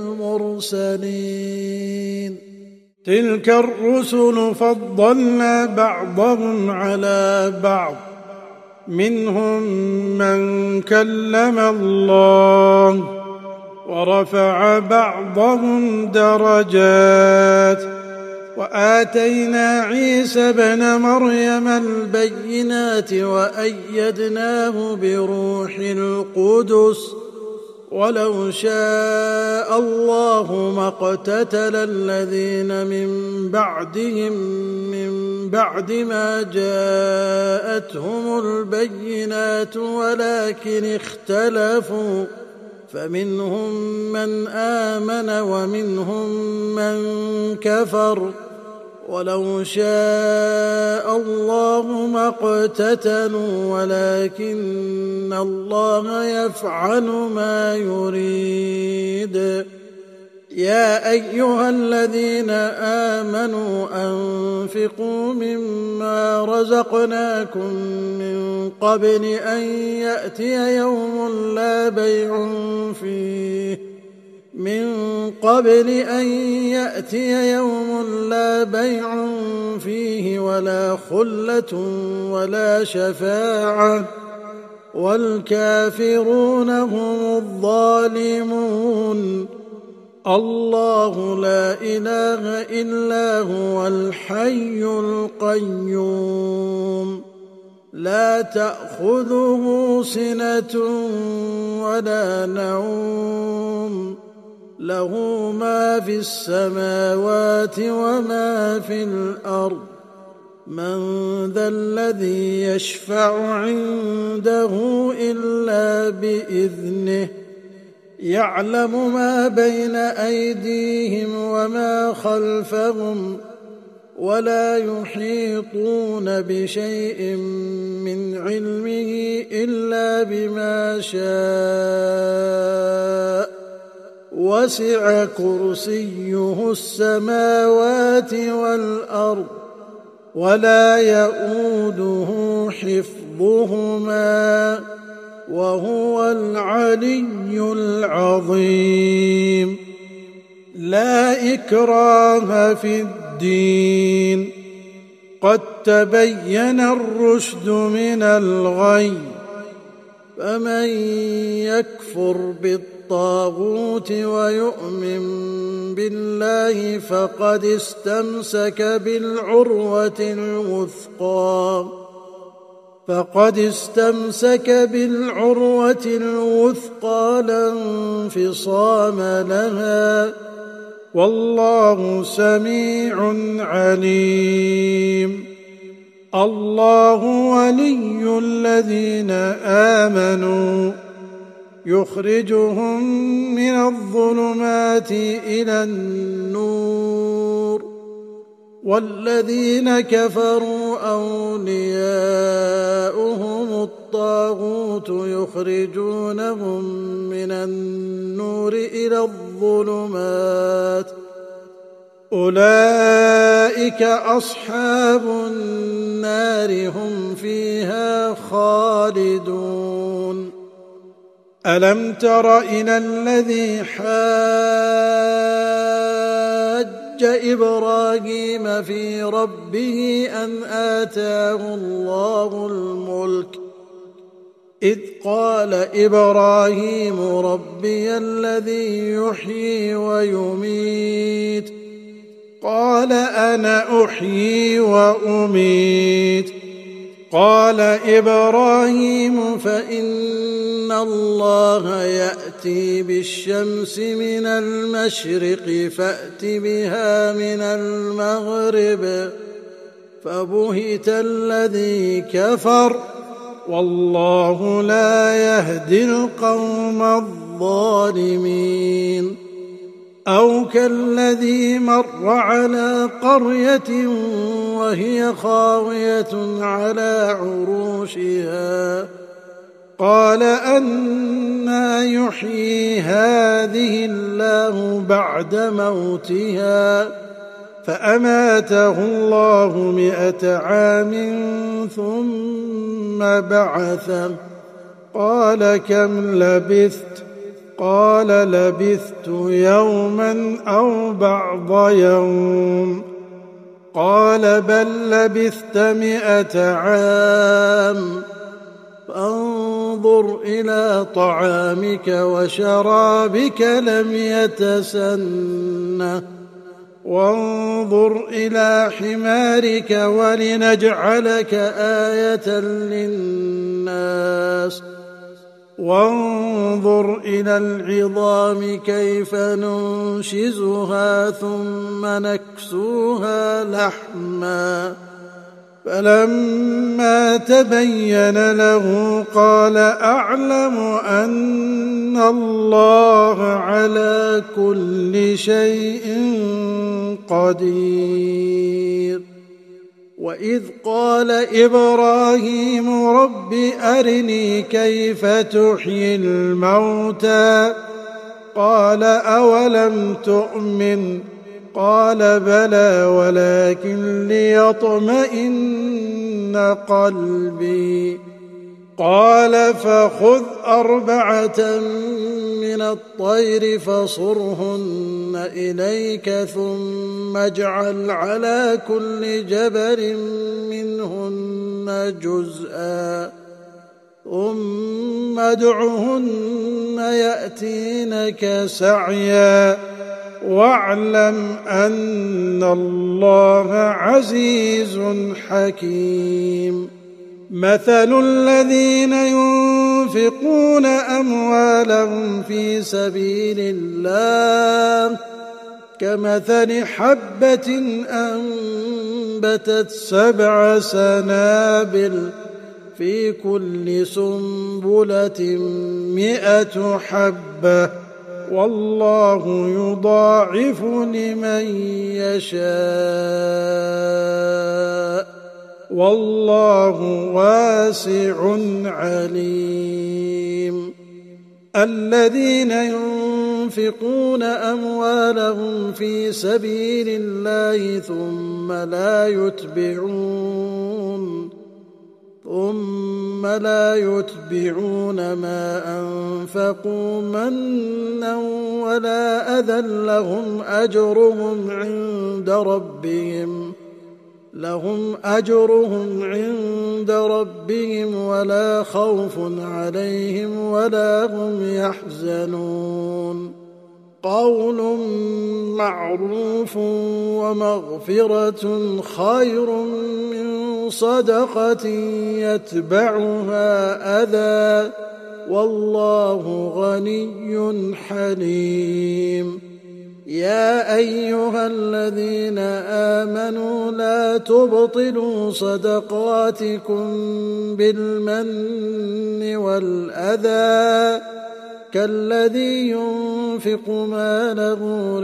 المرسلين تلك الرسل فضلنا بعضهم على بعض منهم من كلم الله ورفع بعضهم درجات وآتينا عيسى ابن مريم البينات وأيدناه بروح القدس ولو شاء الله ما اقتتل الذين من بعدهم من بعد ما جاءتهم البينات ولكن اختلفوا فمنهم من آمن ومنهم من كفر ولو شاء الله ما اقتتلوا ولكن الله يفعل ما يريد يا أيها الذين آمنوا أنفقوا مما رزقناكم من قبل أن يأتي يوم لا بيع فيه من قبل أن يأتي يوم لا بيع فيه ولا خلة ولا شفاعة والكافرون هم الظالمون الله لا إله إلا هو الحي القيوم لا تأخذه سنة ولا نوم له ما في السماوات وما في الأرض من ذا الذي يشفع عنده إلا بإذنه يعلم ما بين أيديهم وما خلفهم ولا يحيطون بشيء من علمه إلا بما شاء وسع كرسيه السماوات والأرض ولا يؤوده حفظهما وهو العلي العظيم لا إكراه في الدين قد تبين الرشد من الغي فمن يكفر بالطاغوت ويؤمن بالله فقد استمسك بالعروة الوثقى فقد استمسك بالعروة الوثقى لا انفصام لها والله سميع عليم الله ولي الذين آمنوا يخرجهم من الظلمات إلى النور والذين كفروا أولياؤهم الطاغوت يخرجونهم من النور إلى الظلمات أولئك أصحاب النار هم فيها خالدون ألم تر إلى الذي حاج إبراهيم في ربه أن آتاه الله الملك إذ قال إبراهيم ربي الذي يحيي ويميت قال أنا أحيي وأميت قال إبراهيم فإن الله يأتي بالشمس من المشرق فأت بها من المغرب فبهت الذي كفر والله لا يهدي القوم الظالمين أو كالذي مر على قرية وهي خاوية على عروشها قال أنى يحيي هذه الله بعد موتها فأماته الله مئة عام ثم بعثه قال كم لبثت قال لبثت يوما أو بعض يوم قال بل لبثت مئة عام فانظر إلى طعامك وشرابك لم يتسنه وانظر إلى حمارك ولنجعلك آية للناس وانظر إلى العظام كيف ننشزها ثم نكسوها لحما فلما تبين له قال أعلم أن الله على كل شيء قدير وإذ قال إبراهيم رب أرني كيف تحيي الموتى قال أولم تؤمن قال بلى ولكن ليطمئن قلبي قال فخذ أربعة من الطير فصرهن إليك ثم اجعل على كل جبل منهن جزءا ثم ادعهن يأتينك سعيا واعلم أن الله عزيز حكيم مثل الذين ينفقون أموالهم في سبيل الله كمثل حبة أنبتت سبع سنابل في كل سنبلة مئة حبة والله يضاعف لمن يشاء والله واسع عليم الذين ينفقون أموالهم في سبيل الله ثم لا يتبعون ثم لا يتبعون ما أنفقوا منا ولا أذى لهم أجرهم عند ربهم لهم أجرهم عند ربهم ولا خوف عليهم ولا هم يحزنون قول معروف ومغفرة خير من صدقة يتبعها أذى والله غني حليم يا أيها الذين آمنوا لا تبطلوا صدقاتكم بالمن والأذى كالذي ينفق ماله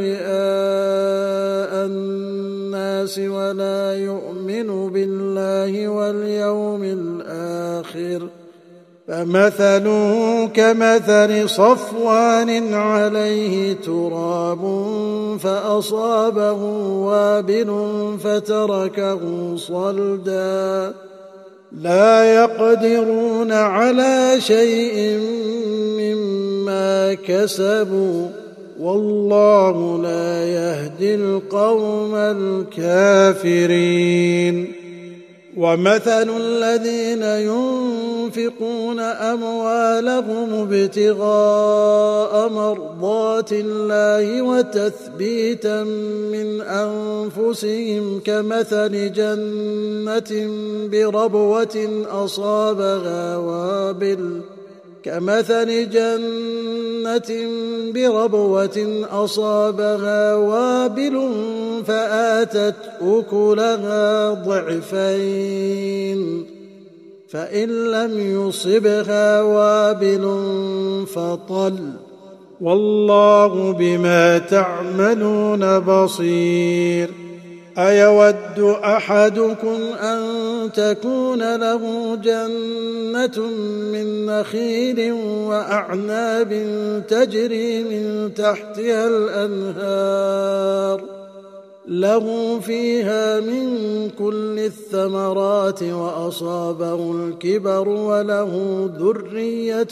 رئاء الناس ولا يؤمن بالله واليوم الآخر فمثله كمثل صفوان عليه تراب فأصابه وابل فتركه صلدا لا يقدرون على شيء مما كسبوا والله لا يهدي القوم الكافرين ومثل الذين ينفقون أموالهم ابتغاء مرضات الله وتثبيتا من أنفسهم كمثل جنة بربوة أصابها وابل كمثل جنة بربوة أصابها وابل فآتت أكلها ضعفين فإن لم يصبها وابل فطل والله بما تعملون بصير أيود أحدكم أن تكون له جنة من نخيل وأعناب تجري من تحتها الأنهار له فيها من كل الثمرات وأصابه الكبر وله ذرية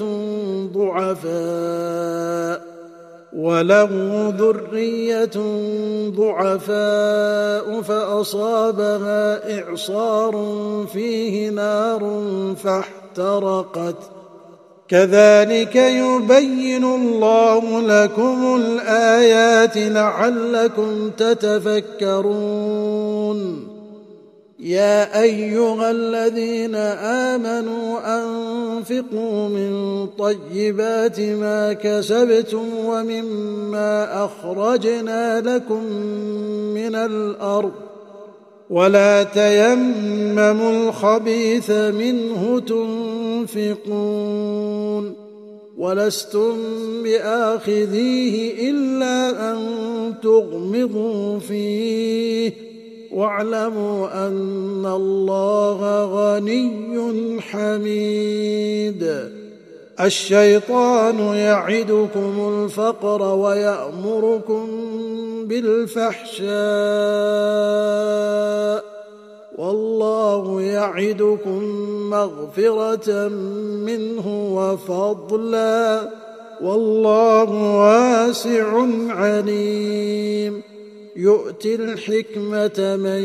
ضعفاء وله ذرية ضعفاء فأصابها إعصار فيه نار فاحترقت كذلك يبين الله لكم الآيات لعلكم تتفكرون يا أيها الذين آمنوا أنفقوا من طيبات ما كسبتم ومما أخرجنا لكم من الأرض ولا تيمموا الخبيث منه تنفقون ولستم بآخذيه إلا أن تغمضوا فيه واعلموا أن الله غني حميد الشيطان يعدكم الفقر ويأمركم بالفحشاء والله يعدكم مغفرة منه وفضلا والله واسع عليم يؤتي الحكمة من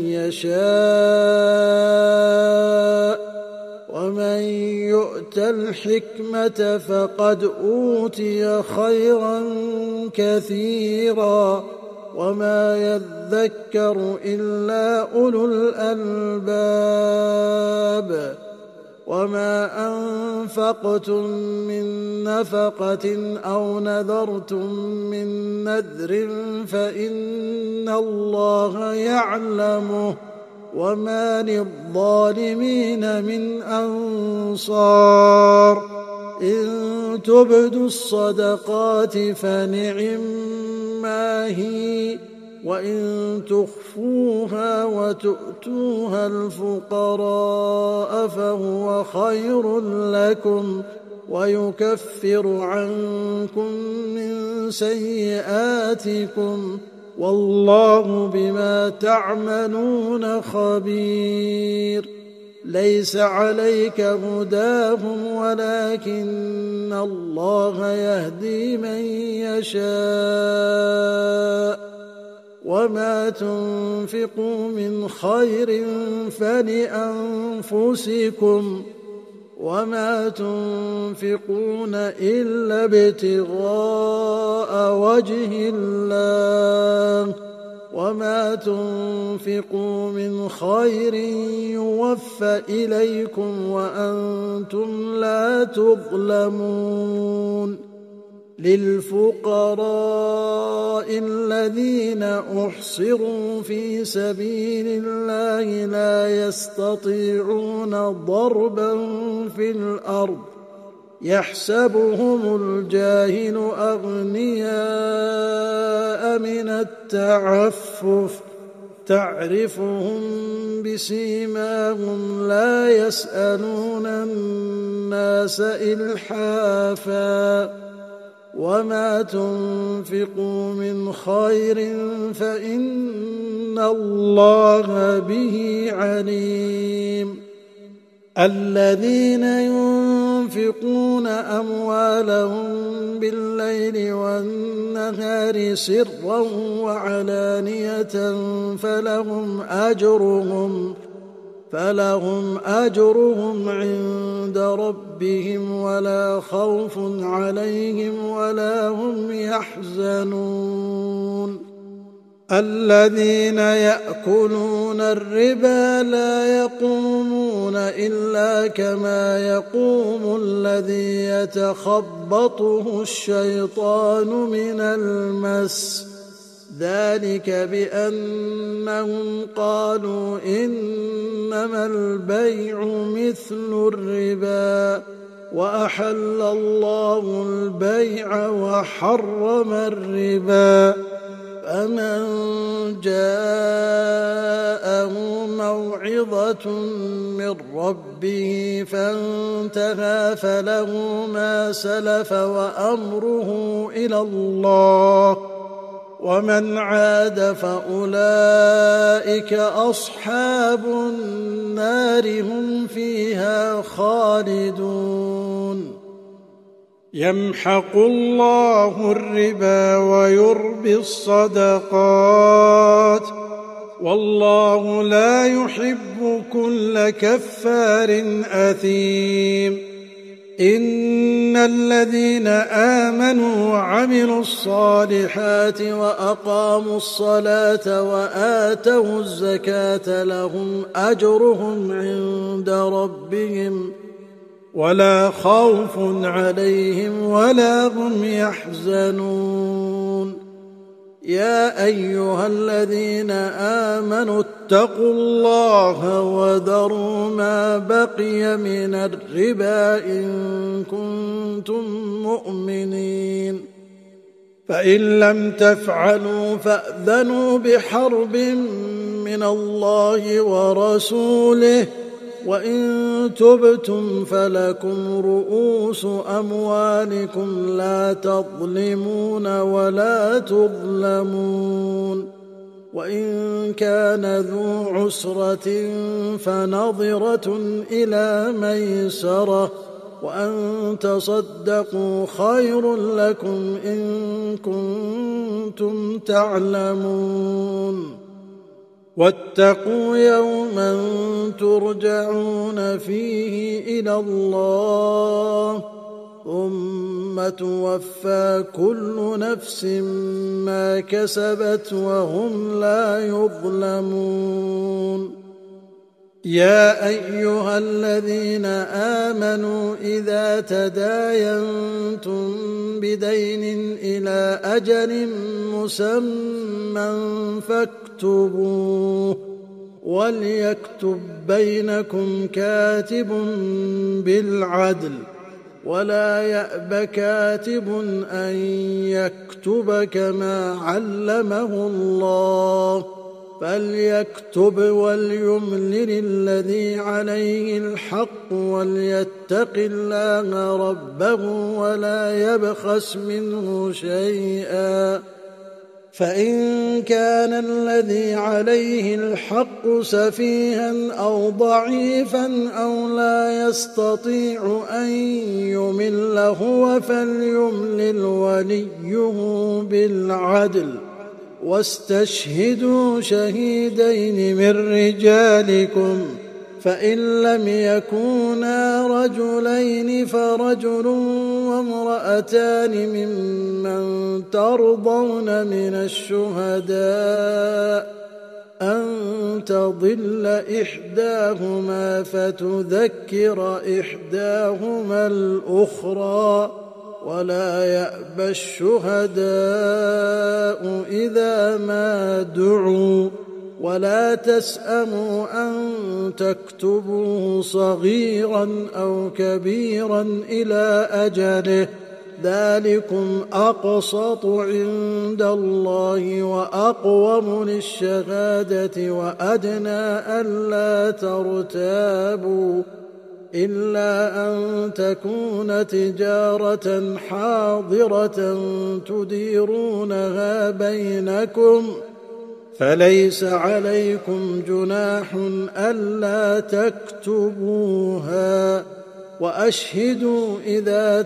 يشاء ومن يؤت الحكمة فقد أوتي خيرا كثيرا وما يذكر إلا أولو الألباب وما أنفقتم من نفقة أو نذرتم من نذر فإن الله يعلمه وما للظالمين من أنصار إن تبدوا الصدقات فنعما هي وإن تخفوها وتؤتوها الفقراء فهو خير لكم ويكفر عنكم من سيئاتكم والله بما تعملون خبير ليس عليك هداهم ولكن الله يهدي من يشاء وما تنفقوا من خير فلأنفسكم وما تنفقون إلا ابتغاء وجه الله وما تنفقوا من خير يوفى إليكم وأنتم لا تظلمون للفقراء الذين أحصروا في سبيل الله لا يستطيعون ضربا في الأرض يحسبهم الجاهل أغنياء من التعفف تعرفهم بسيماهم لا يسألون الناس إلحافا وما تنفقوا من خير فإن الله به عليم الذين ينفقون أموالهم بالليل والنهار سرا وعلانية فلهم أجرهم فلهم أجرهم عند ربهم ولا خوف عليهم ولا هم يحزنون. الذين يأكلون الربا لا يقومون إلا كما يقوم الذي يتخبطه الشيطان من المس، ذلك بأنهم قالوا إنما البيع مثل الربا وأحل الله البيع وحرم الربا. فمن جاءه موعظة من ربه فانتهى فله ما سلف وأمره إلى الله، ومن عاد فأولئك أصحاب النار هم فيها خالدون. يمحق الله الربا ويربي الصدقات والله لا يحب كل كفار أثيم. إن الذين آمنوا وعملوا الصالحات وأقاموا الصلاة وآتوا الزكاة لهم أجرهم عند ربهم ولا خوف عليهم ولا هم يحزنون. يا أيها الذين آمنوا اتقوا الله وذروا ما بقي من الربا إن كنتم مؤمنين، فإن لم تفعلوا فأذنوا بحرب من الله ورسوله، وإن تبتم فلكم رؤوس أموالكم لا تظلمون ولا تظلمون. وإن كان ذو عسرة فنظرة إلى ميسرة، وأن تصدقوا خير لكم إن كنتم تعلمون. واتقوا يوما ترجعون فيه إلى الله ثم توفى كل نفس ما كسبت وهم لا يظلمون. يا أيها الذين آمنوا إذا تداينتم بدين إلى أجل مسمى فاكتبوه، وليكتب بينكم كاتب بالعدل، ولا يأب كاتب أن يكتب كما علمه الله، فليكتب وليملل الذي عليه الحق وليتق الله ربه ولا يبخس منه شيئا، فإن كان الذي عليه الحق سفيها أو ضعيفا أو لا يستطيع أن يمل هو فليملل وليه بالعدل، واستشهدوا شهيدين من رجالكم، فإن لم يكونا رجلين فرجل وامرأتان ممن ترضون من الشهداء أن تضل إحداهما فتذكر إحداهما الأخرى، ولا يأبى الشهداء إذا ما دعوا، ولا تسأموا أن تكتبوه صغيرا أو كبيرا إلى أجله، ذلكم أقسط عند الله وأقوم للشهادة وأدنى ألا ترتابوا، إلا أن تكون تجارة حاضرة تديرونها بينكم، فليس عليكم جناح ألا تكتبوها، وأشهدوا إذا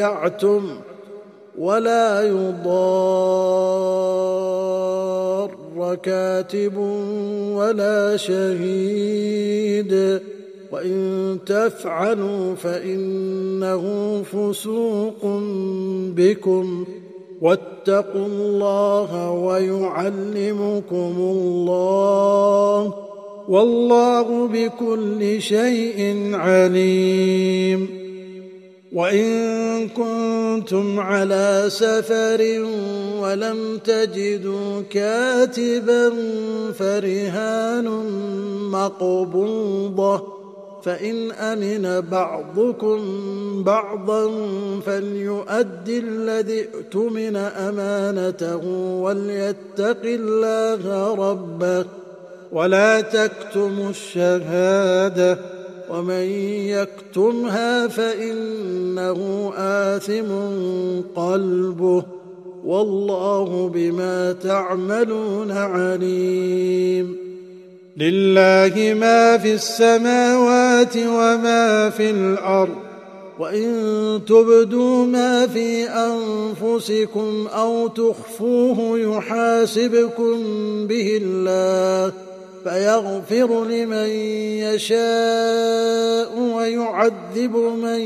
تبايعتم، ولا يضار بر كاتب ولا شهيد، وإن تفعلوا فإنه فسوق بكم، واتقوا الله ويعلمكم الله، والله بكل شيء عليم. وإن كنتم على سفر ولم تجدوا كاتبا فرهان مقبوضة، فإن أمن بعضكم بعضا فليؤد الذي اؤتمن أمانته وليتق الله ربه، ولا تكتموا الشهادة، ومن يكتمها فإنه آثم قلبه، والله بما تعملون عليم. لله ما في السماوات وما في الأرض، وإن تبدوا ما في أنفسكم أو تخفوه يحاسبكم به الله، فيغفر لمن يشاء ويعذب من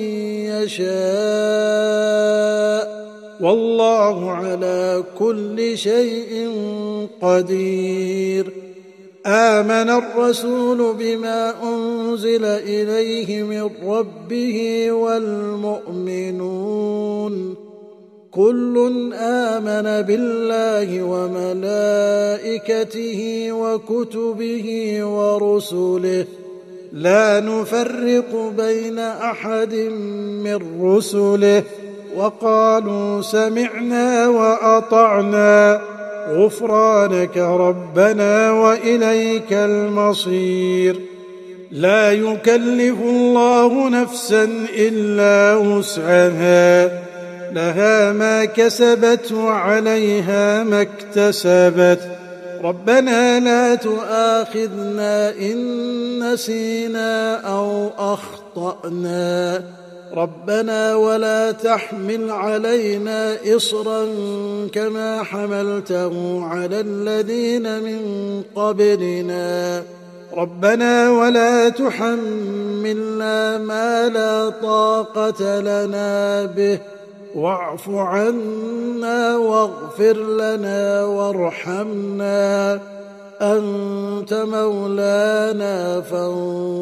يشاء، والله على كل شيء قدير. آمن الرسول بما أنزل إليه من ربه والمؤمنون كل آمن بالله وملائكته وكتبه ورسله، لا نفرق بين أحد من رسله، وقالوا سمعنا وأطعنا غفرانك ربنا وإليك المصير. لا يكلف الله نفسا إلا وسعها، لها ما كسبت وعليها ما اكتسبت، ربنا لا تؤاخذنا إن نسينا أو أخطأنا، ربنا ولا تحمل علينا إصرا كما حملته على الذين من قبلنا، ربنا ولا تحملنا ما لا طاقة لنا به، واعف عنا واغفر لنا وارحمنا، أنت مولانا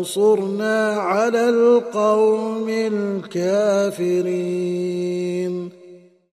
فانصرنا على القوم الكافرين.